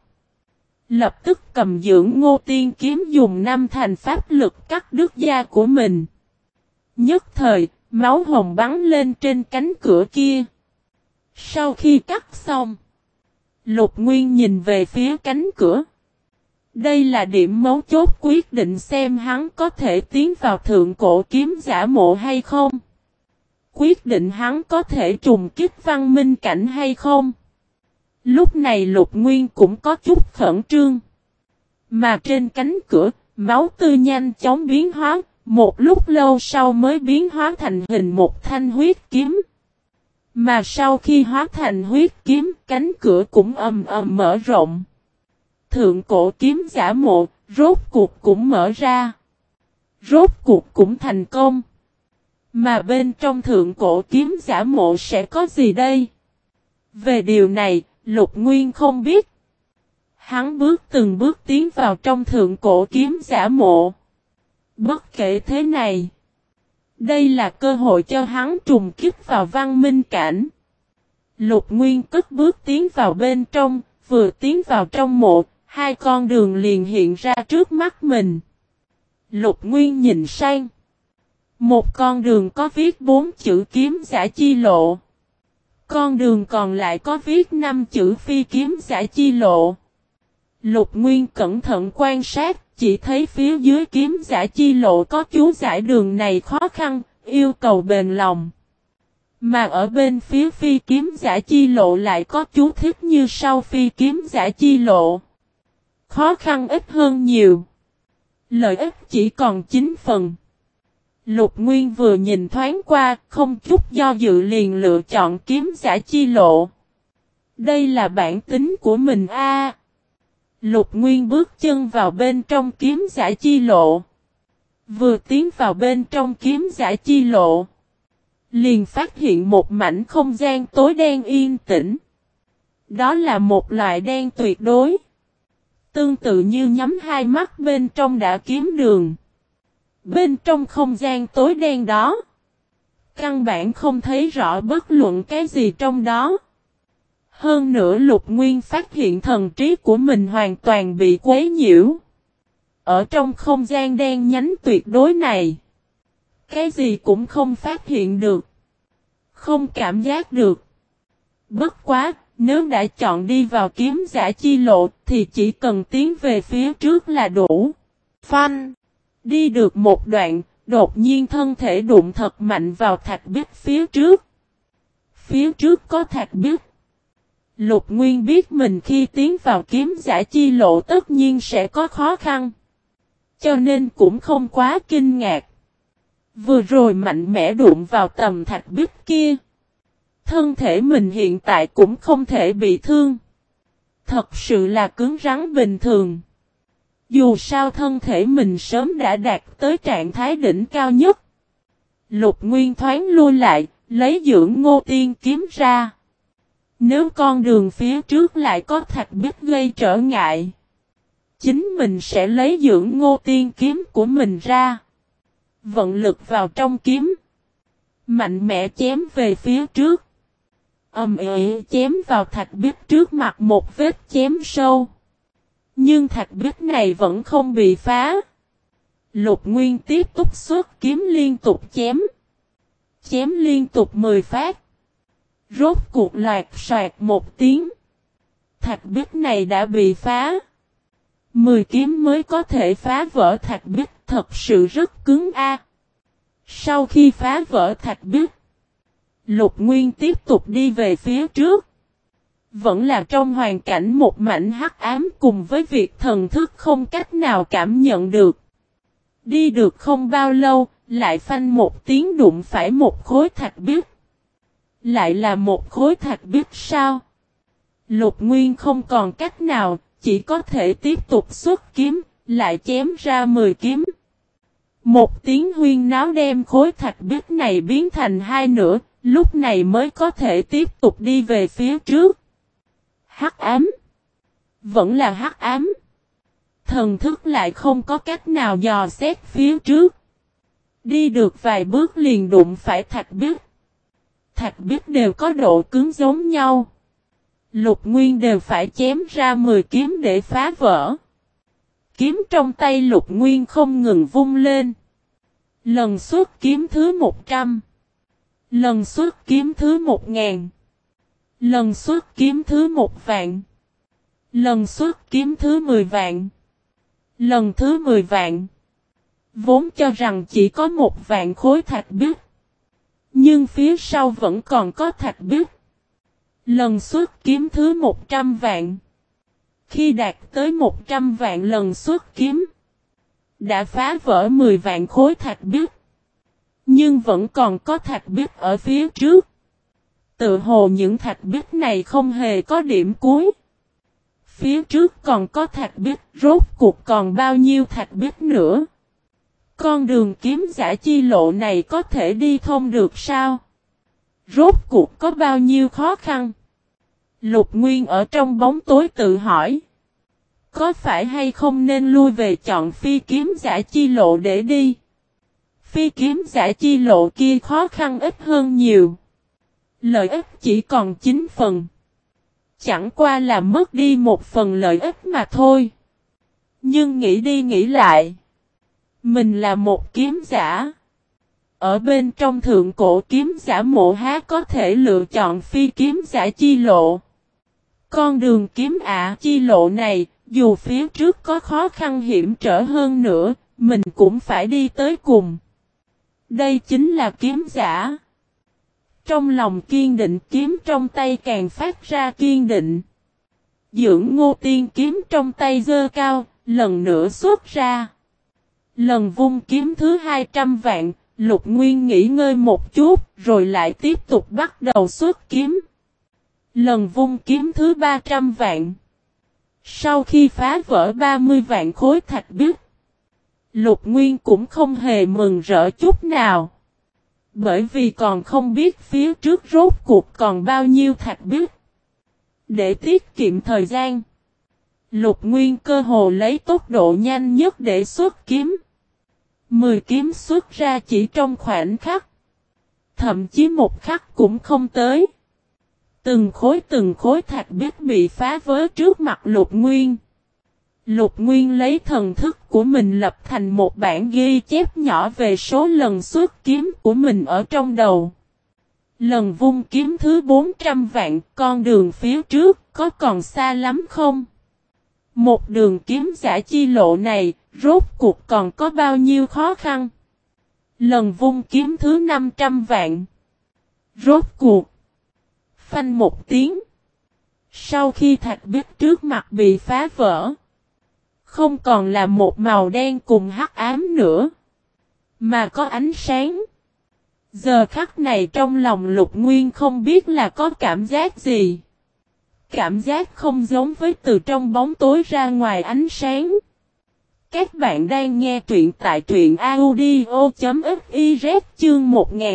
Lập tức cầm dưỡng Ngô Tiên kiếm dùng 5 thành pháp lực cắt đứt da của mình. Nhất thời, máu hồng bắn lên trên cánh cửa kia. Sau khi cắt xong, Lục Nguyên nhìn về phía cánh cửa. Đây là điểm mấu chốt quyết định xem hắn có thể tiến vào thượng cổ kiếm giả mộ hay không. Quyết định hắn có thể trùng kích văn minh cảnh hay không. Lúc này Lục Nguyên cũng có chút khẩn trương. Mà trên cánh cửa, máu tươi nhanh chóng biến hóa, một lúc lâu sau mới biến hóa thành hình một thanh huyết kiếm. Mà sau khi hóa thành huyết kiếm, cánh cửa cũng ầm ầm mở rộng. Thượng cổ kiếm giả mộ, rốt cuộc cũng mở ra. Rốt cuộc cũng thành công. Mà bên trong thượng cổ kiếm giả mộ sẽ có gì đây? Về điều này, Lục Nguyên không biết. Hắn từng bước tiến vào trong thượng cổ kiếm giả mộ. Bất kể thế này, đây là cơ hội cho hắn trùng kích vào văn minh cảnh. Lục Nguyên cất bước tiến vào bên trong, vừa tiến vào trong mộ, hai con đường liền hiện ra trước mắt mình. Lục Nguyên nhìn sang. Một con đường có viết 4 chữ kiếm giả chi lộ. Con đường còn lại có viết 5 chữ phi kiếm giả chi lộ. Lục Nguyên cẩn thận quan sát, chỉ thấy phía dưới kiếm giả chi lộ có chú giải đường này khó khăn, yêu cầu bền lòng. Mà ở bên phía phi kiếm giả chi lộ lại có chú thích như sau: phi kiếm giả chi lộ. Khó khăn ít hơn nhiều. Lợi ích chỉ còn 9 phần. Lục Nguyên vừa nhìn thoáng qua, không chút do dự liền lựa chọn kiếm giả chi lộ. Đây là bản tính của mình a. Lục Nguyên bước chân vào bên trong kiếm giả chi lộ. Vừa tiến vào bên trong kiếm giả chi lộ, liền phát hiện một mảnh không gian tối đen yên tĩnh. Đó là một loại đen tuyệt đối. Tương tự như nhắm hai mắt bên trong đã kiếm đường. Bên trong không gian tối đen đó, căn bản không thấy rõ bất luận cái gì trong đó. Hơn nữa Lục Nguyên phát hiện thần trí của mình hoàn toàn bị quấy nhiễu. Ở trong không gian đen nhánh tuyệt đối này, cái gì cũng không phát hiện được. Không cảm giác được. Bất quá, nếu đã chọn đi vào kiếm giả chi lộ thì chỉ cần tiến về phía trước là đủ. Phanh! Đi được một đoạn, đột nhiên thân thể đụng thật mạnh vào thạch bích phía trước. Phía trước có thạch bích. Lục Nguyên biết mình khi tiến vào kiếm giả chi lộ tất nhiên sẽ có khó khăn. Cho nên cũng không quá kinh ngạc. Vừa rồi mạnh mẽ đụng vào tầm thạch bích kia. Thân thể mình hiện tại cũng không thể bị thương. Thật sự là cứng rắn bình thường. Dù sao thân thể mình sớm đã đạt tới trạng thái đỉnh cao nhất. Lục Nguyên thoáng lui lại, lấy dưỡng ngô tiên kiếm ra. Nếu con đường phía trước lại có thạch bích gây trở ngại, chính mình sẽ lấy dưỡng ngô tiên kiếm của mình ra. Vận lực vào trong kiếm. Mạnh mẽ chém về phía trước. Chém vào thạch bích trước mặt một vết chém sâu. Nhưng thạch bích này vẫn không bị phá. Lục Nguyên tiếp tục xuất kiếm liên tục chém. Chém liên tục 10 phát. Rốt cuộc loạt soạt một tiếng. Thạch bích này đã bị phá. 10 kiếm mới có thể phá vỡ thạch bích, thật sự rất cứng a. Sau khi phá vỡ thạch bích, Lục Nguyên tiếp tục đi về phía trước. Vẫn là trong hoàn cảnh một mảnh hắc ám cùng với việc thần thức không cách nào cảm nhận được. Đi được không bao lâu, lại phanh một tiếng đụng phải một khối thạch bích. Lại là một khối thạch bích sao? Lục Nguyên không còn cách nào, chỉ có thể tiếp tục xuất kiếm, lại chém ra 10 kiếm. Một tiếng huyên náo đem khối thạch bích này biến thành hai nửa, lúc này mới có thể tiếp tục đi về phía trước. Hắc ám. Vẫn là hắc ám. Thần thức lại không có cách nào dò xét phía trước. Đi được vài bước liền đụng phải thạch bích. Thạch bích đều có độ cứng giống nhau. Lục Nguyên đều phải chém ra 10 kiếm để phá vỡ. Kiếm trong tay Lục Nguyên không ngừng vung lên. Lần xuất kiếm thứ 100. Lần xuất kiếm thứ 1000. Lần xuất kiếm thứ 1 vạn. Lần xuất kiếm thứ 10 vạn. Lần thứ 10 vạn. Vốn cho rằng chỉ có 1 vạn khối thạch bích. Nhưng phía sau vẫn còn có thạch bích. Lần xuất kiếm thứ 100 vạn. Khi đạt tới 100 vạn lần xuất kiếm. Đã phá vỡ 10 vạn khối thạch bích. Nhưng vẫn còn có thạch bích ở phía trước. Tự hồ những thạch bích này không hề có điểm cuối. Phía trước còn có thạch bích, rốt cuộc còn bao nhiêu thạch bích nữa? Con đường kiếm giả chi lộ này có thể đi thông được sao? Rốt cuộc có bao nhiêu khó khăn? Lục Nguyên ở trong bóng tối tự hỏi. Có phải hay không nên lui về chọn phi kiếm giả chi lộ để đi? Phi kiếm giả chi lộ kia khó khăn ít hơn nhiều. Lợi ích chỉ còn 9 phần. Chẳng qua là mất đi 1 phần lợi ích mà thôi. Nhưng nghĩ đi nghĩ lại. Mình là một kiếm giả. Ở bên trong thượng cổ kiếm giả mộ há có thể lựa chọn phi kiếm giả chi lộ. Con đường kiếm ả chi lộ này, dù phía trước có khó khăn hiểm trở hơn nữa, mình cũng phải đi tới cùng. Đây chính là kiếm giả. Trong lòng kiên định, kiếm trong tay càng phát ra kiên định. Dưỡng Ngô Tiên kiếm trong tay giơ cao, lần nữa xuất ra. Lần vung kiếm thứ 200 vạn, Lục Nguyên nghỉ ngơi một chút, rồi lại tiếp tục bắt đầu xuất kiếm. Lần vung kiếm thứ 300 vạn. Sau khi phá vỡ 30 vạn khối thạch bích, Lục Nguyên cũng không hề mừng rỡ chút nào. Bởi vì còn không biết phía trước rốt cuộc còn bao nhiêu thạch bích. Để tiết kiệm thời gian, Lục Nguyên cơ hồ lấy tốc độ nhanh nhất để xuất kiếm. 10 kiếm xuất ra chỉ trong khoảnh khắc. Thậm chí một khắc cũng không tới. Từng khối thạch bích bị phá vỡ trước mặt Lục Nguyên. Lục Nguyên lấy thần thức của mình lập thành một bản ghi chép nhỏ về số lần xuất kiếm của mình ở trong đầu. Lần vung kiếm thứ 400 vạn, con đường phía trước có còn xa lắm không? Một đường kiếm giả chi lộ này, rốt cuộc còn có bao nhiêu khó khăn? Lần vung kiếm thứ 500 vạn. Rốt cuộc. Phanh một tiếng. Sau khi thạch bích trước mặt bị phá vỡ, không còn là một màu đen cùng hắc ám nữa, mà có ánh sáng. Giờ khắc này trong lòng Lục Nguyên không biết là có cảm giác gì. Cảm giác không giống với từ trong bóng tối ra ngoài ánh sáng. Các bạn đang nghe truyện tại truyện audio.fiz chương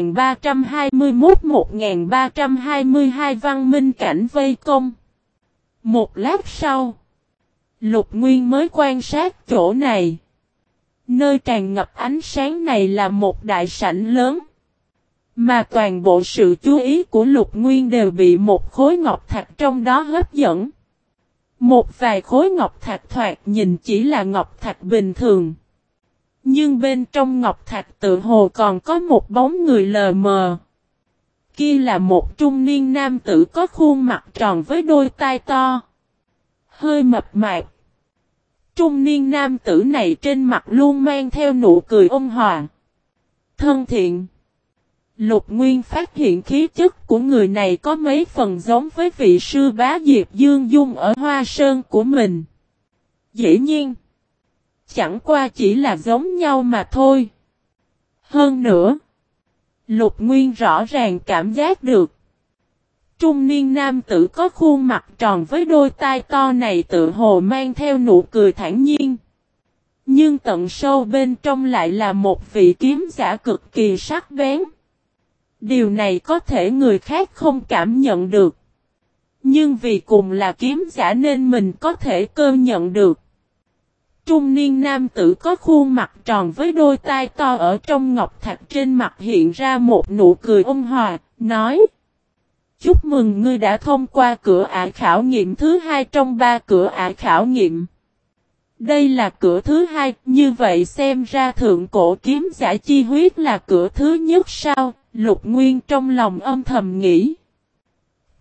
1321-1322 Văn Minh cảnh vây công. Một lát sau, Lục Nguyên mới quan sát chỗ này. Nơi tràn ngập ánh sáng này là một đại sảnh lớn. Mà toàn bộ sự chú ý của Lục Nguyên đều bị một khối ngọc thạch trong đó hấp dẫn. Một vài khối ngọc thạch thoạt nhìn chỉ là ngọc thạch bình thường. Nhưng bên trong ngọc thạch tự hồ còn có một bóng người lờ mờ. Kia là một trung niên nam tử có khuôn mặt tròn với đôi tai to. Hơi mập mạp. Trung niên nam tử này trên mặt luôn mang theo nụ cười ôn hòa. Thân thiện. Lục Nguyên phát hiện khí chất của người này có mấy phần giống với vị sư bá Diệp Dương Dung ở Hoa Sơn của mình. Dĩ nhiên, chẳng qua chỉ là giống nhau mà thôi. Hơn nữa, Lục Nguyên rõ ràng cảm giác được. Trung niên nam tử có khuôn mặt tròn với đôi tai to này tự hồ mang theo nụ cười thản nhiên. Nhưng tận sâu bên trong lại là một vị kiếm giả cực kỳ sắc bén. Điều này có thể người khác không cảm nhận được. Nhưng vì cùng là kiếm giả nên mình có thể cơ nhận được. Trung niên nam tử có khuôn mặt tròn với đôi tai to ở trong ngọc thạch trên mặt hiện ra một nụ cười ôn hòa, nói: Chúc mừng ngươi đã thông qua cửa ải khảo nghiệm thứ 2 trong 3 cửa ải khảo nghiệm. Đây là cửa thứ 2, như vậy xem ra thượng cổ kiếm giả chi huyết là cửa thứ nhất sao? Lục Nguyên trong lòng âm thầm nghĩ.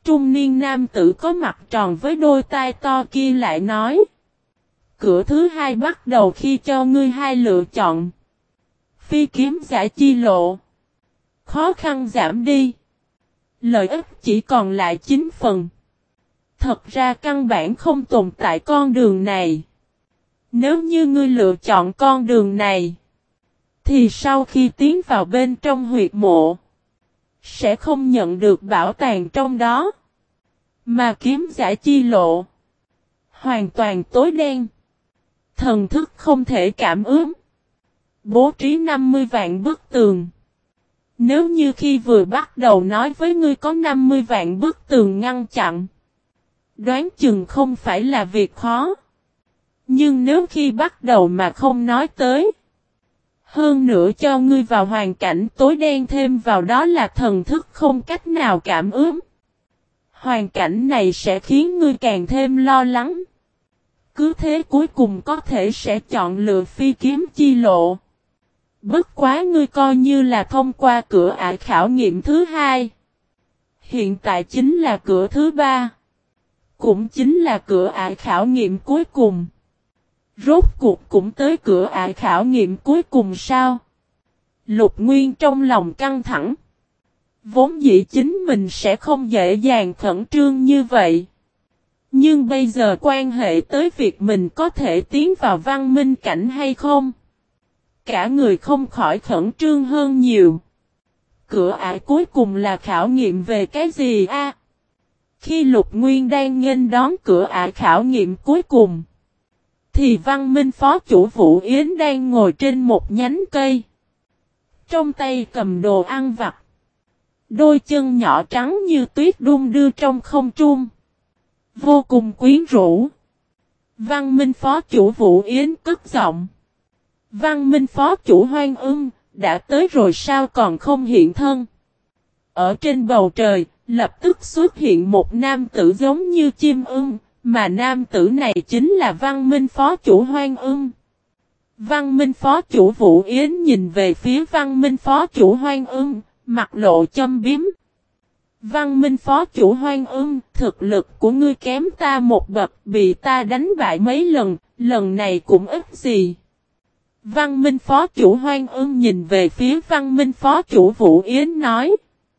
trung niên nam tử có mặt tròn với đôi tai to kia lại nói. Cửa thứ hai bắt đầu khi cho ngươi hai lựa chọn. Phi kiếm giả chi lộ. Khó khăn giảm đi. Lợi ích chỉ còn lại 9 phần. Thật ra căn bản không tồn tại con đường này. Nếu như ngươi lựa chọn con đường này, thì sau khi tiến vào bên trong huyệt mộ, sẽ không nhận được bảo tàng trong đó. Mà kiếm giả chi lộ, hoàn toàn tối đen. Thần thức không thể cảm ứng. Bố trí 50 vạn bức tường. Nếu như khi vừa bắt đầu nói với ngươi có 50 vạn bức tường ngăn chặn, đoán chừng không phải là việc khó. Nhưng nếu khi bắt đầu mà không nói tới, hơn nữa cho ngươi vào hoàn cảnh tối đen thêm vào đó là thần thức không cách nào cảm ứng, hoàn cảnh này sẽ khiến ngươi càng thêm lo lắng. Cứ thế cuối cùng có thể sẽ chọn lựa phi kiếm chi lộ. Bất quá ngươi coi như là thông qua cửa ải khảo nghiệm thứ hai. Hiện tại chính là cửa thứ ba. Cũng chính là cửa ải khảo nghiệm cuối cùng. Rốt cuộc cũng tới cửa ải khảo nghiệm cuối cùng sao? Lục Nguyên trong lòng căng thẳng. Vốn dĩ chính mình sẽ không dễ dàng khẩn trương như vậy. Nhưng bây giờ quan hệ tới việc mình có thể tiến vào văn minh cảnh hay không? Cả người không khỏi khẩn trương hơn nhiều. Cửa ải cuối cùng là khảo nghiệm về cái gì a? Khi Lục Nguyên đang nghênh đón cửa ải khảo nghiệm cuối cùng, thì Văn Minh Phó Chủ Vũ Yến đang ngồi trên một nhánh cây. Trong tay cầm đồ ăn vặt. Đôi chân nhỏ trắng như tuyết đung đưa trong không trung. Vô cùng quyến rũ. Văn Minh Phó Chủ Vũ Yến cất giọng. Văn Minh Phó Chủ Hoan Ưng, đã tới rồi sao còn không hiện thân? Ở trên bầu trời, lập tức xuất hiện một nam tử giống như chim ưng, mà nam tử này chính là Văn Minh Phó Chủ Hoan Ưng. Văn Minh Phó Chủ Vũ Yến nhìn về phía Văn Minh Phó Chủ Hoan Ưng, mặt lộ châm biếm. Văn Minh Phó Chủ Hoan Ưng, thực lực của ngươi kém ta một bậc, bị ta đánh bại mấy lần, lần này cũng ít gì. Văn Minh Phó Chủ Hoan Ưng nhìn về phía Văn Minh Phó Chủ Vũ Yến nói.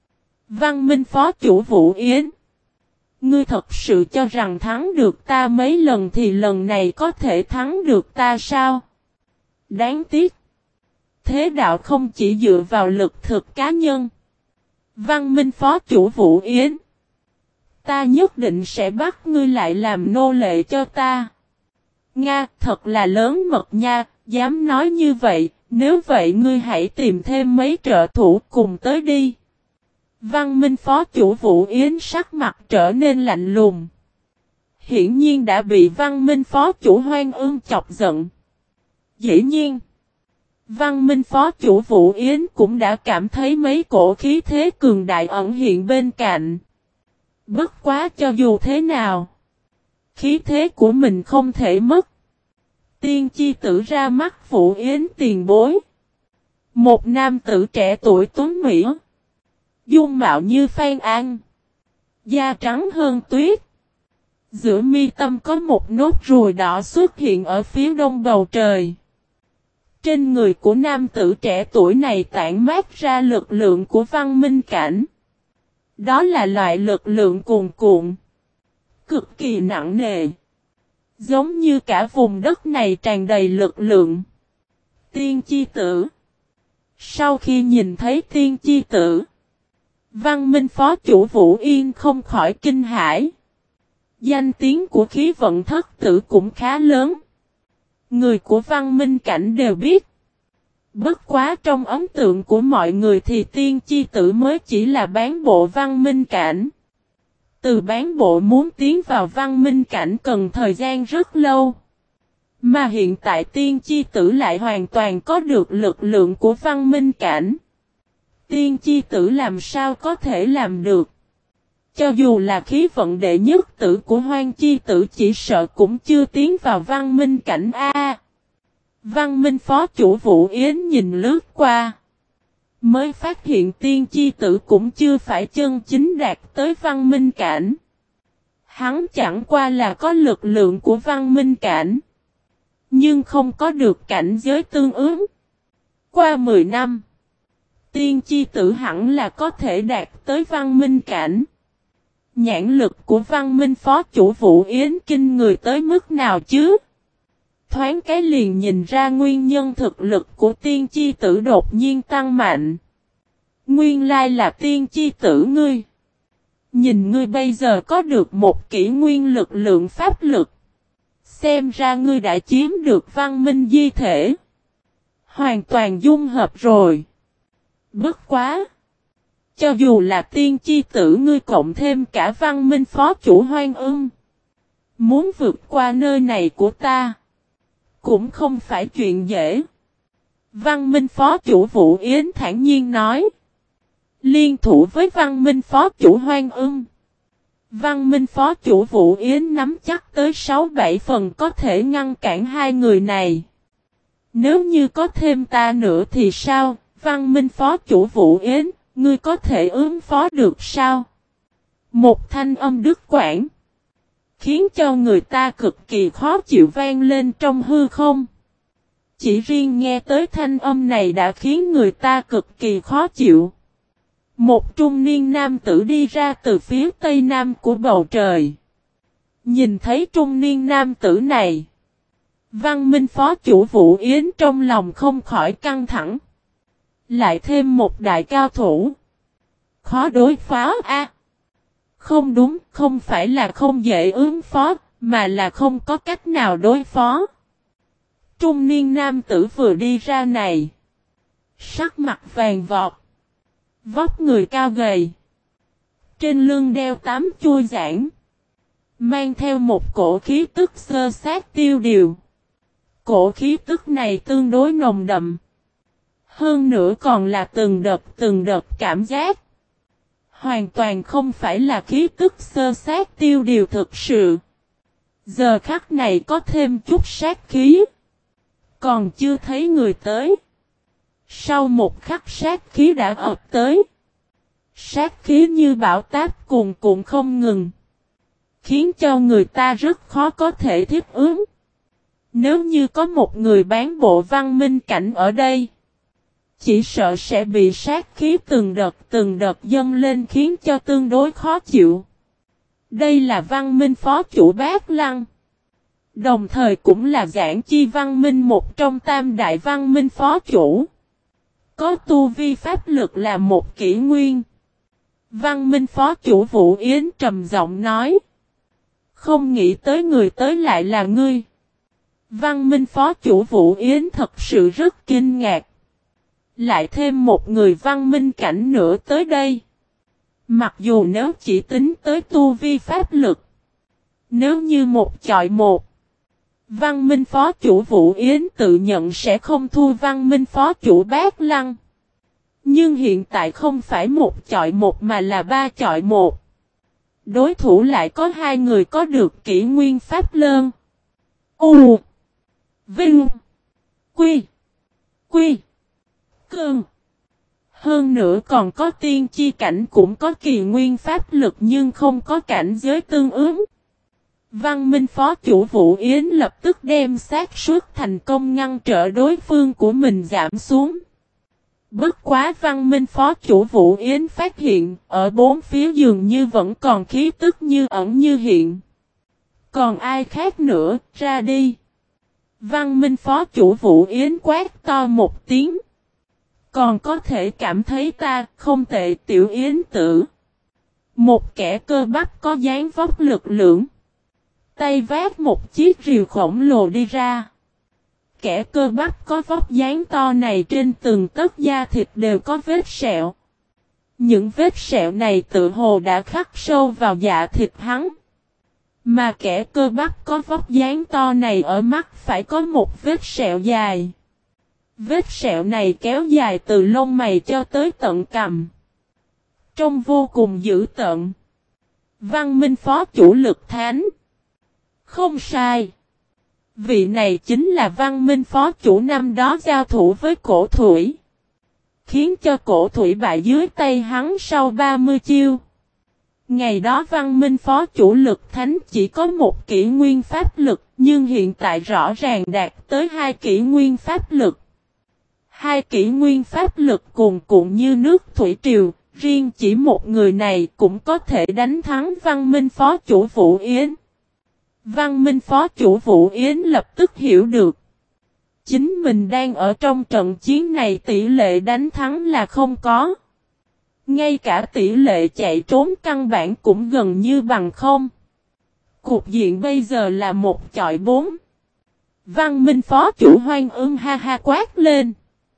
Văn Minh Phó Chủ Vũ Yến, ngươi thật sự cho rằng thắng được ta mấy lần thì lần này có thể thắng được ta sao? Đáng tiếc. Thế đạo không chỉ dựa vào lực thực cá nhân. Văn Minh Phó Chủ Vũ Yến, ta nhất định sẽ bắt ngươi lại làm nô lệ cho ta. Nga, thật là lớn mật nha, dám nói như vậy, nếu vậy ngươi hãy tìm thêm mấy trợ thủ cùng tới đi. Văn Minh Phó Chủ Vũ Yến sắc mặt trở nên lạnh lùng. Hiển nhiên đã bị Văn Minh Phó Chủ Hoan Ưng chọc giận. Dĩ nhiên, Văn Minh Phó Chủ Vũ Yến cũng đã cảm thấy mấy cổ khí thế cường đại ẩn hiện bên cạnh. Bất quá cho dù thế nào, khí thế của mình không thể mất. Tiên chi tử ra mắt Vũ Yến tiền bối. Một nam tử trẻ tuổi tuấn mỹ, dung mạo như Phan An, da trắng hơn tuyết. Giữa mi tâm có một nốt ruồi đỏ xuất hiện ở phía đông bầu trời. Trên người của nam tử trẻ tuổi này tản mát ra lực lượng của văn minh cảnh. Đó là loại lực lượng cuồn cuộn, cực kỳ nặng nề. Giống như cả vùng đất này tràn đầy lực lượng. Tiên chi tử. Sau khi nhìn thấy tiên chi tử, Văn Minh Phó Chủ Vũ Yên không khỏi kinh hãi. Danh tiếng của khí vận thất tử cũng khá lớn. Người của văn minh cảnh đều biết. Bất quá trong ấn tượng của mọi người thì tiên chi tử mới chỉ là bán bộ văn minh cảnh. Từ bán bộ muốn tiến vào văn minh cảnh cần thời gian rất lâu. Mà hiện tại tiên chi tử lại hoàn toàn có được lực lượng của văn minh cảnh. Tiên chi tử làm sao có thể làm được? Cho dù là khí vận đệ nhất tử của Hoang chi tử chỉ sợ cũng chưa tiến vào văn minh cảnh A. Văn Minh Phó Chủ Vũ Yến nhìn lướt qua. Mới phát hiện tiên chi tử cũng chưa phải chân chính đạt tới văn minh cảnh. Hắn chẳng qua là có lực lượng của văn minh cảnh. Nhưng không có được cảnh giới tương ứng. Qua 10 năm, tiên chi tử hẳn là có thể đạt tới văn minh cảnh. Nhãn lực của văn minh phó chủ Vũ Yến kinh người tới mức nào chứ? Thoáng cái liền nhìn ra nguyên nhân thực lực của tiên chi tử đột nhiên tăng mạnh. Nguyên lai là tiên chi tử ngươi. Nhìn ngươi bây giờ có được một kỷ nguyên lực lượng pháp lực. Xem ra ngươi đã chiếm được văn minh di thể. Hoàn toàn dung hợp rồi. Bất quá. Cho dù là tiên chi tử ngươi cộng thêm cả văn minh phó chủ Hoang Ưng. Muốn vượt qua nơi này của ta. Cũng không phải chuyện dễ. Văn minh phó chủ Vũ Yến thản nhiên nói. Liên thủ với văn minh phó chủ Hoang Ưng. Văn minh phó chủ Vũ Yến nắm chắc tới 6-7 phần có thể ngăn cản hai người này. Nếu như có thêm ta nữa thì sao? Văn minh phó chủ Vũ Yến, ngươi có thể ứng phó được sao? Một thanh âm đứt quãng. Khiến cho người ta cực kỳ khó chịu vang lên trong hư không. Chỉ riêng nghe tới thanh âm này đã khiến người ta cực kỳ khó chịu. Một trung niên nam tử đi ra từ phía tây nam của bầu trời. Nhìn thấy trung niên nam tử này. Văn minh phó chủ Vũ Yến trong lòng không khỏi căng thẳng. Lại thêm một đại cao thủ. Khó đối phó a. Không đúng, không phải là không dễ ứng phó, mà là không có cách nào đối phó. Trung niên nam tử vừa đi ra này. Sắc mặt vàng vọt. Vóc người cao gầy. Trên lưng đeo 8 chuôi giảng. Mang theo một cổ khí tức sơ sát tiêu điều. Cổ khí tức này tương đối nồng đậm. Hơn nữa còn là từng đợt cảm giác. Hoàn toàn không phải là khí tức sơ sát tiêu điều thực sự. Giờ khắc này có thêm chút sát khí. Còn chưa thấy người tới. Sau một khắc sát khí đã ập tới. Sát khí như bão táp cuồn cuộn không ngừng. Khiến cho người ta rất khó có thể thích ứng. Nếu như có một người bán bộ văn minh cảnh ở đây. Chỉ sợ sẽ bị sát khí từng đợt dâng lên khiến cho tương đối khó chịu. Đây là văn minh phó chủ Bát Lăng. Đồng thời cũng là Giảng Chi văn minh một trong tam đại văn minh phó chủ. Có tu vi pháp lực là một kỷ nguyên. Văn minh phó chủ Vũ Yến trầm giọng nói. Không nghĩ tới người tới lại là ngươi. Văn minh phó chủ Vũ Yến thật sự rất kinh ngạc. Lại thêm một người văn minh cảnh nữa tới đây. Mặc dù nếu chỉ tính tới tu vi pháp lực. Nếu như một chọi một. Văn minh phó chủ Vũ Yến tự nhận sẽ không thua văn minh phó chủ Bát Lăng. Nhưng hiện tại không phải một chọi một mà là 3 chọi một. Đối thủ lại có 2 người có được kỷ nguyên pháp lơn. U. Vinh. Quy. Quy. Cương. Hơn nữa còn có tiên chi cảnh cũng có kỳ nguyên pháp lực nhưng không có cảnh giới tương ứng. Văn minh phó chủ Vũ Yến lập tức đem xác suất thành công ngăn trở đối phương của mình giảm xuống. Bất quá văn minh phó chủ Vũ Yến phát hiện ở bốn phía dường như vẫn còn khí tức như ẩn như hiện. Còn ai khác nữa, ra đi. Văn minh phó chủ Vũ Yến quát to một tiếng. Còn có thể cảm thấy ta không tệ tiểu Yến tử. Một kẻ cơ bắp có dáng vóc lực lưỡng. Tay vác một chiếc rìu khổng lồ đi ra. Kẻ cơ bắp có vóc dáng to này trên từng tấc da thịt đều có vết sẹo. Những vết sẹo này tự hồ đã khắc sâu vào dạ thịt hắn. Mà kẻ cơ bắp có vóc dáng to này ở mắt phải có một vết sẹo dài. Vết sẹo này kéo dài từ lông mày cho tới tận cằm. Trông vô cùng dữ tợn. Văn minh phó chủ Lực Thánh. Không sai. Vị này chính là văn minh phó chủ năm đó giao thủ với cổ thủy. khiến cho cổ thủy bại dưới tay hắn sau 30 chiêu. Ngày đó Văn Minh Phó chủ lực thánh chỉ có một kỷ nguyên pháp lực, nhưng hiện tại rõ ràng đạt tới 2 kỷ nguyên pháp lực. 2 kỷ nguyên pháp lực cuồn cuộn như nước thủy triều, riêng chỉ một người này cũng có thể đánh thắng Văn Minh Phó chủ Vũ Yến. Văn Minh Phó chủ Vũ Yến lập tức hiểu được. Chính mình đang ở trong trận chiến này tỷ lệ đánh thắng là không có. Ngay cả tỷ lệ chạy trốn căn bản cũng gần như bằng không. Cục diện bây giờ là 1-4. Văn Minh Phó chủ Hoan Ưng ha ha quát lên.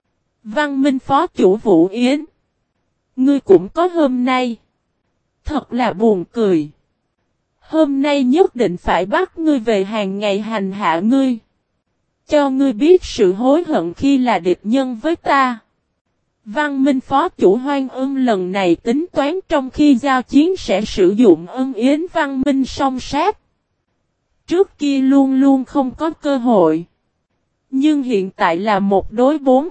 Văn Minh Phó chủ Vũ Yến. Ngươi cũng có hôm nay. Thật là buồn cười. Hôm nay nhất định phải bắt ngươi về hàng ngày hành hạ ngươi. Cho ngươi biết sự hối hận khi là địch nhân với ta. Văn Minh Phó chủ Hoan Ưng lần này tính toán trong khi giao chiến sẽ sử dụng Ưng Yến Văn Minh song sát. Trước kia luôn luôn không có cơ hội. Nhưng hiện tại là 1-4.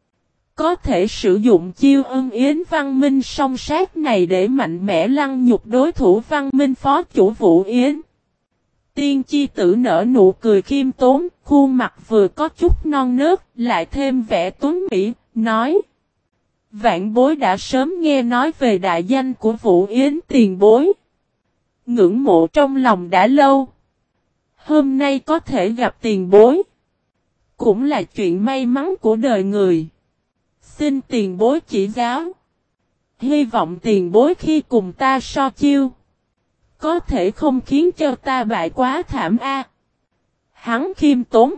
Có thể sử dụng chiêu Ưng Yến Văn Minh song sát này để mạnh mẽ lăng nhục đối thủ Văn Minh Phó chủ Vũ Yến. Tiên chi tử nở nụ cười khiêm tốn, khuôn mặt vừa có chút non nớt, lại thêm vẻ tuấn mỹ, nói. Vạn bối đã sớm nghe nói về đại danh của Vũ Yến tiền bối. Ngưỡng mộ trong lòng đã lâu. Hôm nay có thể gặp tiền bối. Cũng là chuyện may mắn của đời người. Xin tiền bối chỉ giáo. Hy vọng tiền bối khi cùng ta so chiêu. Có thể không khiến cho ta bại quá thảm a. Hắn khiêm tốn.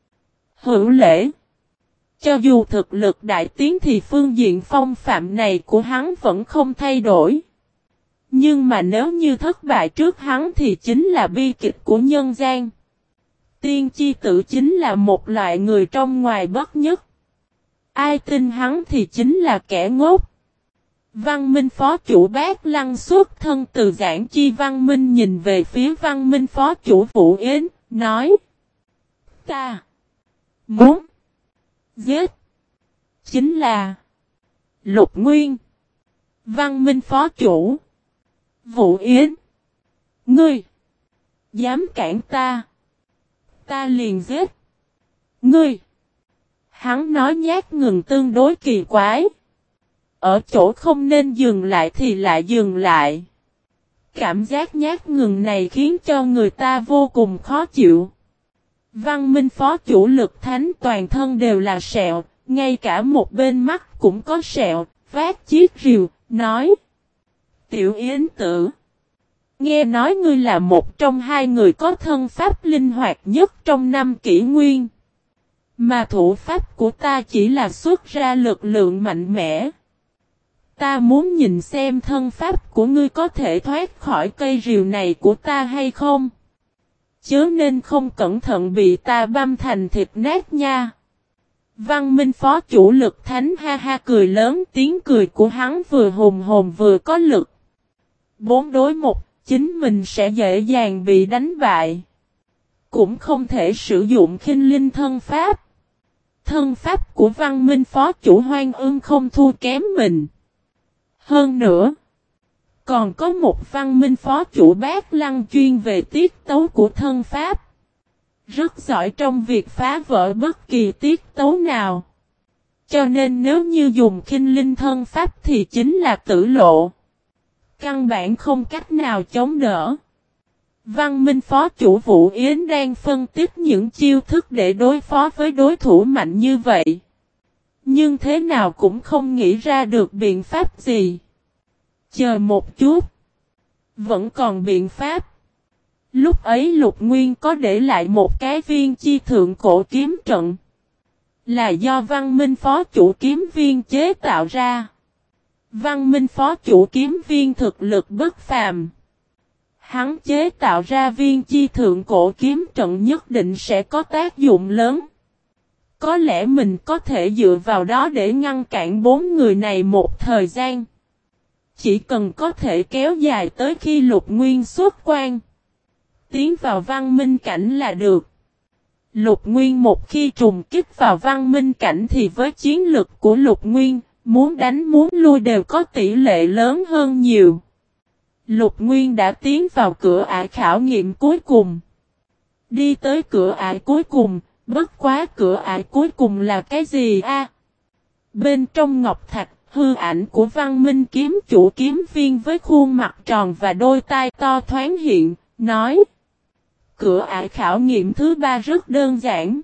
Hữu lễ. Cho dù thực lực đại tiến thì phương diện phong phạm này của hắn vẫn không thay đổi. Nhưng mà nếu như thất bại trước hắn thì chính là bi kịch của nhân gian. Tiên chi tử chính là một loại người trong ngoài bất nhất. Ai tin hắn thì chính là kẻ ngốc. Văn Minh Phó chủ Bát Lăng xuất thân từ Giảng Chi Văn Minh nhìn về phía Văn Minh Phó chủ Vũ Yến, nói. Ta muốn giết chính là Lục Nguyên. Văn Minh Phó chủ Vũ Yến. Ngươi dám cản ta. Ta liền giết ngươi. Hắn nói nhát ngừng tương đối kỳ quái. Ở chỗ không nên dừng lại thì lại dừng lại. Cảm giác nhát ngừng này khiến cho người ta vô cùng khó chịu. Văn Minh Phó chủ Lực Thánh toàn thân đều là sẹo, ngay cả một bên mắt cũng có sẹo, vác chiếc rìu, nói. Tiểu Yến tử. Nghe nói ngươi là một trong 2 người có thân pháp linh hoạt nhất trong 5 kỷ nguyên. Mà thủ pháp của ta chỉ là xuất ra lực lượng mạnh mẽ. Ta muốn nhìn xem thân pháp của ngươi có thể thoát khỏi cây rìu này của ta hay không. Chớ nên không cẩn thận bị ta băm thành thịt nát nha. Văn Minh Phó chủ Lực Thánh ha ha cười lớn, tiếng cười của hắn vừa hùng hồn vừa có lực. 4-1, chính mình sẽ dễ dàng bị đánh bại. Cũng không thể sử dụng khinh linh thân pháp. Thân pháp của Văn Minh Phó chủ Hoan Ưng không thua kém mình. Hơn nữa, còn có một Văn Minh Phó chủ Bát Lăng chuyên về tiết tấu của thân pháp. Rất giỏi trong việc phá vỡ bất kỳ tiết tấu nào. Cho nên nếu như dùng khinh linh thân pháp thì chính là tử lộ. Căn bản không cách nào chống đỡ. Văn Minh Phó chủ Vũ Yến đang phân tích những chiêu thức để đối phó với đối thủ mạnh như vậy. Nhưng thế nào cũng không nghĩ ra được biện pháp gì. Chờ một chút. Vẫn còn biện pháp. Lúc ấy Lục Nguyên có để lại một cái viên chi thượng cổ kiếm trận. Là do Văn Minh Phó chủ kiếm viên chế tạo ra. Văn Minh Phó chủ kiếm viên thực lực bất phàm. Hắn chế tạo ra viên chi thượng cổ kiếm trận nhất định sẽ có tác dụng lớn. Có lẽ mình có thể dựa vào đó để ngăn cản 4 người này một thời gian. Chỉ cần có thể kéo dài tới khi Lục Nguyên xuất quan. Tiến vào văn minh cảnh là được. Lục Nguyên một khi trùng kích vào văn minh cảnh thì với chiến lực của Lục Nguyên, muốn đánh muốn lui đều có tỷ lệ lớn hơn nhiều. Lục Nguyên đã tiến vào cửa ải khảo nghiệm cuối cùng. Đi tới cửa ải cuối cùng, bất quá cửa ải cuối cùng là cái gì a? Bên trong ngọc thạch, hư ảnh của Văn Minh kiếm chủ kiếm viên với khuôn mặt tròn và đôi tai to thoáng hiện, nói: cửa ải khảo nghiệm thứ 3 rất đơn giản.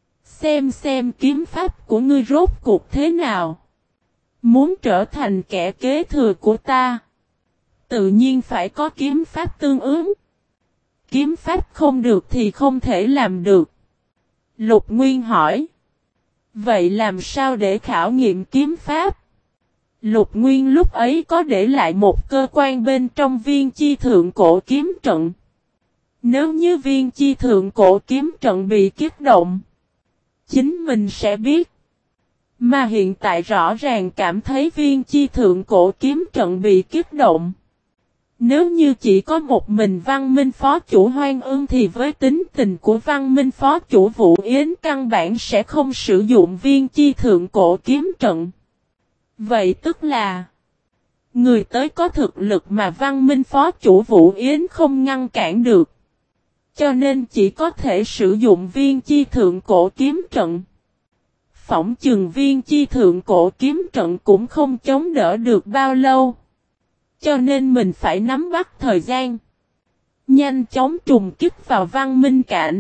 Xem kiếm pháp của ngươi rốt cuộc thế nào. Muốn trở thành kẻ kế thừa của ta, tự nhiên phải có kiếm pháp tương ứng. Kiếm pháp không được thì không thể làm được. Lục Nguyên hỏi: vậy làm sao để khảo nghiệm kiếm pháp? Lục Nguyên lúc ấy có để lại một cơ quan bên trong viên chi thượng cổ kiếm trận. Nếu như viên chi thượng cổ kiếm trận bị kích động, chính mình sẽ biết. Mà hiện tại rõ ràng cảm thấy viên chi thượng cổ kiếm trận bị kích động. Nếu như chỉ có một mình Văn Minh phó chủ Hoang Ưng thì với tính tình của Văn Minh phó chủ Vũ Yến căn bản sẽ không sử dụng viên chi thượng cổ kiếm trận. Vậy tức là người tới có thực lực mà Văn Minh phó chủ Vũ Yến không ngăn cản được. Cho nên chỉ có thể sử dụng viên chi thượng cổ kiếm trận. Phỏng chừng viên chi thượng cổ kiếm trận cũng không chống đỡ được bao lâu. Cho nên mình phải nắm bắt thời gian. Nhanh chóng trùng kích vào Văn Minh cảnh.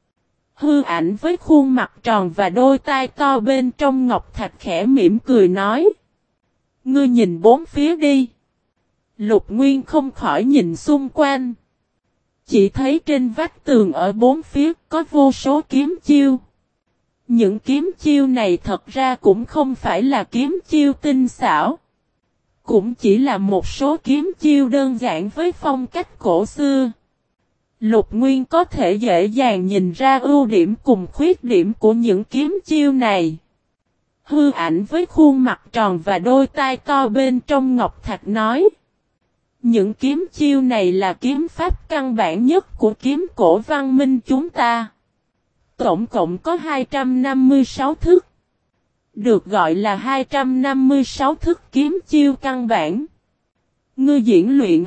Hư ảnh với khuôn mặt tròn và đôi tai to bên trong ngọc thạch khẽ mỉm cười nói: ngươi nhìn bốn phía đi. Lục Nguyên không khỏi nhìn xung quanh. Chỉ thấy trên vách tường ở bốn phía có vô số kiếm chiêu. Những kiếm chiêu này thật ra cũng không phải là kiếm chiêu tinh xảo. Cũng chỉ là một số kiếm chiêu đơn giản với phong cách cổ xưa. Lục Nguyên có thể dễ dàng nhìn ra ưu điểm cùng khuyết điểm của những kiếm chiêu này. Hư ảnh với khuôn mặt tròn và đôi tai to bên trong ngọc thạch nói: những kiếm chiêu này là kiếm pháp căn bản nhất của kiếm cổ Văn Minh chúng ta. Tổng cộng có 256 thức. Được gọi là 256 thức kiếm chiêu căn bản. Ngươi diễn luyện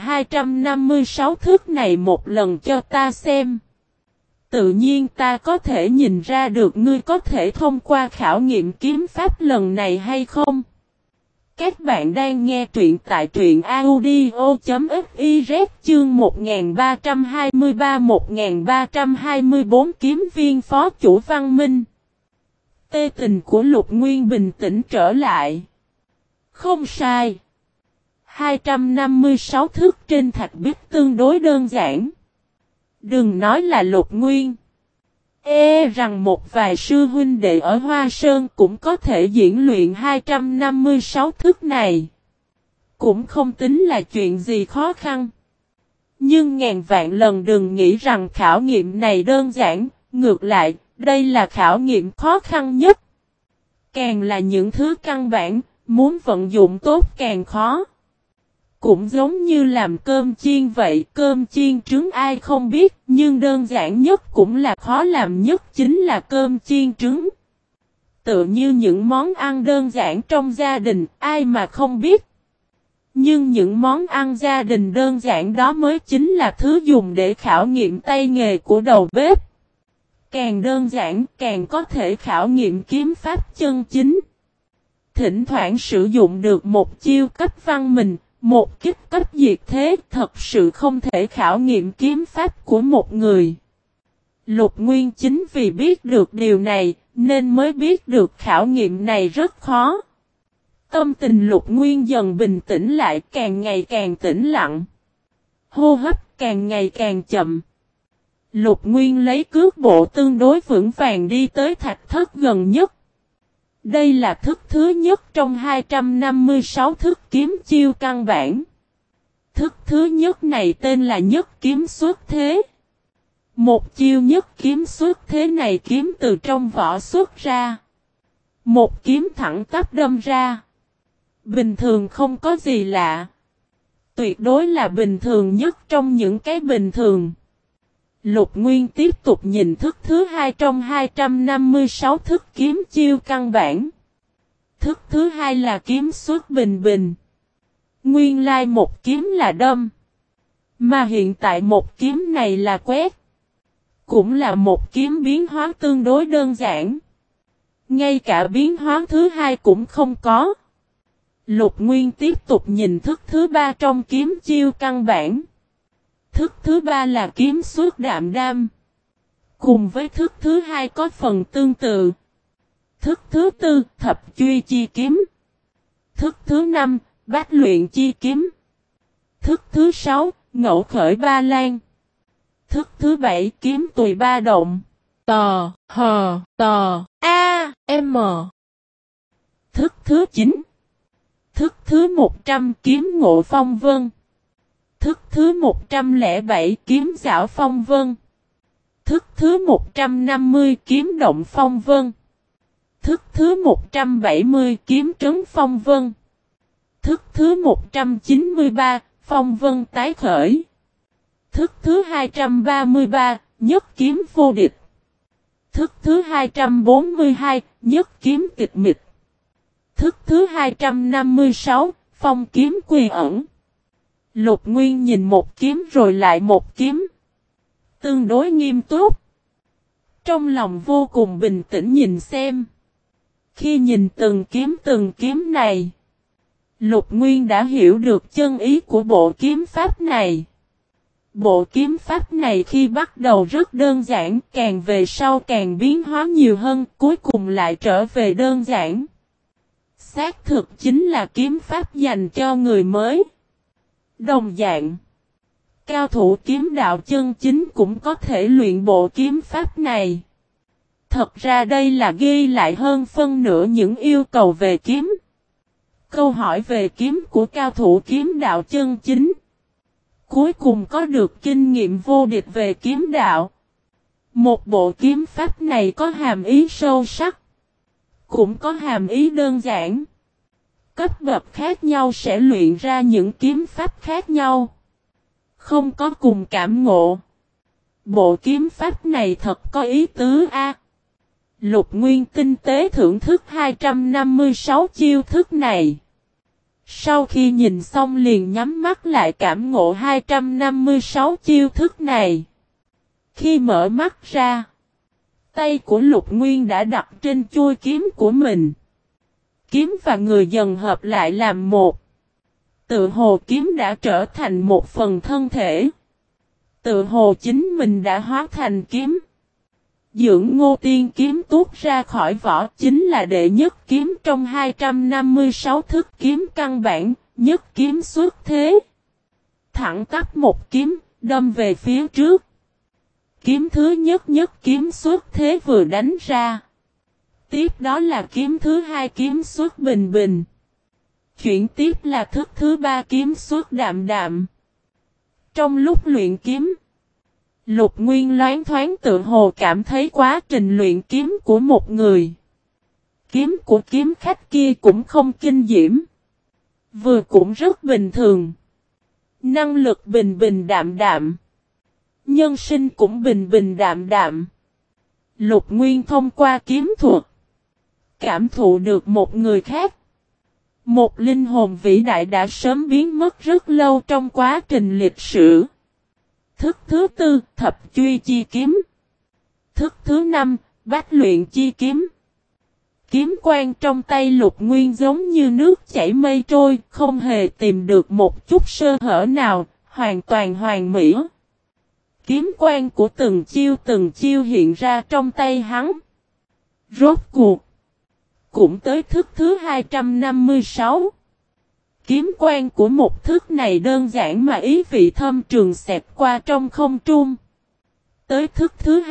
256 thức này một lần cho ta xem. Tự nhiên ta có thể nhìn ra được ngươi có thể thông qua khảo nghiệm kiếm pháp lần này hay không. Các bạn đang nghe truyện tại truyện audio.fiz chương 1323-1324 kiếm viên phó chủ Văn Minh. Tê tình của Lục Nguyên bình tĩnh trở lại. Không sai. 256 thức trên thạch bích tương đối đơn giản. Đừng nói là Lục Nguyên. Rằng một vài sư huynh đệ ở Hoa Sơn cũng có thể diễn luyện 256 thức này. Cũng không tính là chuyện gì khó khăn. Nhưng ngàn vạn lần đừng nghĩ rằng khảo nghiệm này đơn giản, ngược lại, đây là khảo nghiệm khó khăn nhất. Càng là những thứ căn bản, muốn vận dụng tốt càng khó. Cũng giống như làm cơm chiên vậy, cơm chiên trứng ai không biết, nhưng đơn giản nhất cũng là khó làm nhất chính là cơm chiên trứng. Tựa như những món ăn đơn giản trong gia đình, ai mà không biết. Nhưng những món ăn gia đình đơn giản đó mới chính là thứ dùng để khảo nghiệm tay nghề của đầu bếp. Càng đơn giản càng có thể khảo nghiệm kiếm pháp chân chính. Thỉnh thoảng sử dụng được một chiêu cấp văn mình, một kích cấp diệt thế thật sự không thể khảo nghiệm kiếm pháp của một người. Lục Nguyên chính vì biết được điều này, nên mới biết được khảo nghiệm này rất khó. Tâm tình Lục Nguyên dần bình tĩnh lại, càng ngày càng tĩnh lặng. Hô hấp càng ngày càng chậm. Lục Nguyên lấy cước bộ tương đối vững vàng đi tới thạch thất gần nhất. Đây là thức thứ nhất trong 256 thức kiếm chiêu căn bản. Thức thứ nhất này tên là nhất kiếm xuất thế. Một chiêu nhất kiếm xuất thế này kiếm từ trong vỏ xuất ra. Một kiếm thẳng tắp đâm ra. Bình thường không có gì lạ. Tuyệt đối là bình thường nhất trong những cái bình thường. Lục Nguyên tiếp tục nhìn thức thứ hai trong 256 thức kiếm chiêu căn bản. Thức thứ hai là kiếm xuất bình bình. Nguyên lai một kiếm là đâm. Mà hiện tại một kiếm này là quét. Cũng là một kiếm biến hóa tương đối đơn giản. Ngay cả biến hóa thứ hai cũng không có. Lục Nguyên tiếp tục nhìn thức thứ ba trong kiếm chiêu căn bản. Thức thứ ba là kiếm xuất đạm đam. Cùng với thức thứ hai có phần tương tự. Thức thứ tư thập truy chi kiếm. Thức thứ năm bách luyện chi kiếm. Thức thứ sáu ngẫu khởi ba lan. Thức thứ bảy kiếm tùy ba động. Tò, hờ, tò, a, m. Thức thứ 9. Thức thứ 100 kiếm ngộ phong vân. Thức thứ 107 kiếm giảo phong vân. Thức thứ 150 kiếm động phong vân. Thức thứ 170 kiếm trấn phong vân. Thức thứ 193 phong vân tái khởi. Thức thứ 233 nhất kiếm vô địch. Thức thứ 242 nhất kiếm tịch mịch. Thức thứ 256 phong kiếm quy ẩn. Lục Nguyên nhìn một kiếm rồi lại một kiếm. Tương đối nghiêm túc. Trong lòng vô cùng bình tĩnh nhìn xem. Khi nhìn từng kiếm này. Lục Nguyên đã hiểu được chân ý của bộ kiếm pháp này. Bộ kiếm pháp này khi bắt đầu rất đơn giản, càng về sau càng biến hóa nhiều hơn, cuối cùng lại trở về đơn giản. Xác thực chính là kiếm pháp dành cho người mới. Đồng dạng, cao thủ kiếm đạo chân chính cũng có thể luyện bộ kiếm pháp này. Thật ra đây là ghi lại hơn phân nửa những yêu cầu về kiếm. Câu hỏi về kiếm của cao thủ kiếm đạo chân chính. Cuối cùng có được kinh nghiệm vô địch về kiếm đạo. Một bộ kiếm pháp này có hàm ý sâu sắc. Cũng có hàm ý đơn giản. Cấp bậc khác nhau sẽ luyện ra những kiếm pháp khác nhau. Không có cùng cảm ngộ. Bộ kiếm pháp này thật có ý tứ a. Lục Nguyên tinh tế thưởng thức 256 chiêu thức này. Sau khi nhìn xong liền nhắm mắt lại cảm ngộ 256 chiêu thức này. Khi mở mắt ra, tay của Lục Nguyên đã đặt trên chuôi kiếm của mình. Kiếm và người dần hợp lại làm một. Tự hồ kiếm đã trở thành một phần thân thể. Tự hồ chính mình đã hóa thành kiếm. Dưỡng Ngô Tiên kiếm tuốt ra khỏi vỏ chính là đệ nhất kiếm trong 256 thức kiếm căn bản, nhất kiếm xuất thế. Thẳng tắp một kiếm, đâm về phía trước. Kiếm thứ nhất kiếm xuất thế vừa đánh ra. Tiếp đó là kiếm thứ hai kiếm xuất bình bình. Chuyển tiếp là thức thứ ba kiếm xuất đạm đạm. Trong lúc luyện kiếm, Lục Nguyên loáng thoáng tự hồ cảm thấy quá trình luyện kiếm của một người. Kiếm của kiếm khách kia cũng không kinh diễm. Vừa cũng rất bình thường. Năng lực bình bình đạm đạm. Nhân sinh cũng bình bình đạm đạm. Lục Nguyên thông qua kiếm thuật. Cảm thụ được một người khác. Một linh hồn vĩ đại đã sớm biến mất rất lâu trong quá trình lịch sử. Thức thứ tư, thập truy chi kiếm. Thức thứ năm, bách luyện chi kiếm. Kiếm quang trong tay Lục Nguyên giống như nước chảy mây trôi, không hề tìm được một chút sơ hở nào, hoàn toàn hoàn mỹ. Kiếm quang của từng chiêu hiện ra trong tay hắn. Rốt cuộc, cũng tới thức thứ 256. Kiếm quang của một thức này đơn giản mà ý vị thâm trường xẹt qua trong không trung. Tới thức thứ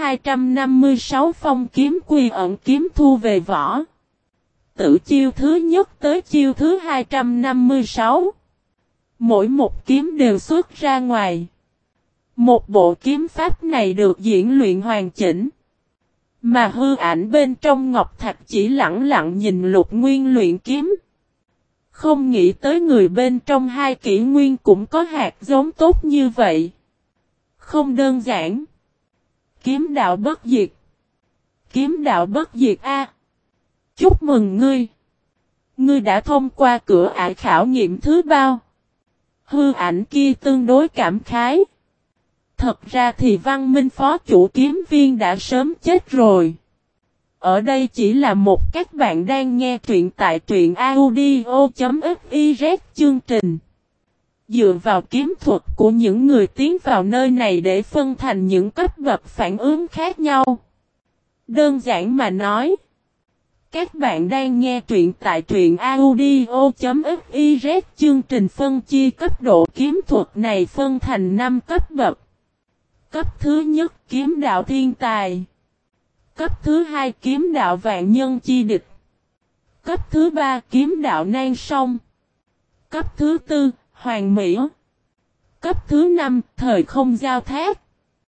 256 phong kiếm quy ẩn kiếm thu về vỏ. Từ chiêu thứ nhất tới chiêu thứ 256. Mỗi một kiếm đều xuất ra ngoài. Một bộ kiếm pháp này được diễn luyện hoàn chỉnh. Mà hư ảnh bên trong ngọc thạch chỉ lặng lặng nhìn Lục Nguyên luyện kiếm. Không nghĩ tới người bên trong hai kỷ nguyên cũng có hạt giống tốt như vậy. Không đơn giản. Kiếm đạo bất diệt. Kiếm đạo bất diệt a. Chúc mừng ngươi. Ngươi đã thông qua cửa ải khảo nghiệm thứ bao? Hư ảnh kia tương đối cảm khái. Thật ra thì Văn Minh phó chủ kiếm viên đã sớm chết rồi. Ở đây chỉ là một các bạn đang nghe truyện tại truyện audio.fiz chương trình. Dựa vào kiếm thuật của những người tiến vào nơi này để phân thành những cấp bậc phản ứng khác nhau. Đơn giản mà nói, các bạn đang nghe truyện tại truyện audio.fiz chương trình phân chia cấp độ kiếm thuật này phân thành 5 cấp bậc. Cấp thứ nhất kiếm đạo thiên tài. Cấp thứ hai kiếm đạo vạn nhân chi địch. Cấp thứ ba kiếm đạo nan sông. Cấp thứ tư hoàng mỹ. Cấp thứ năm thời không giao thác.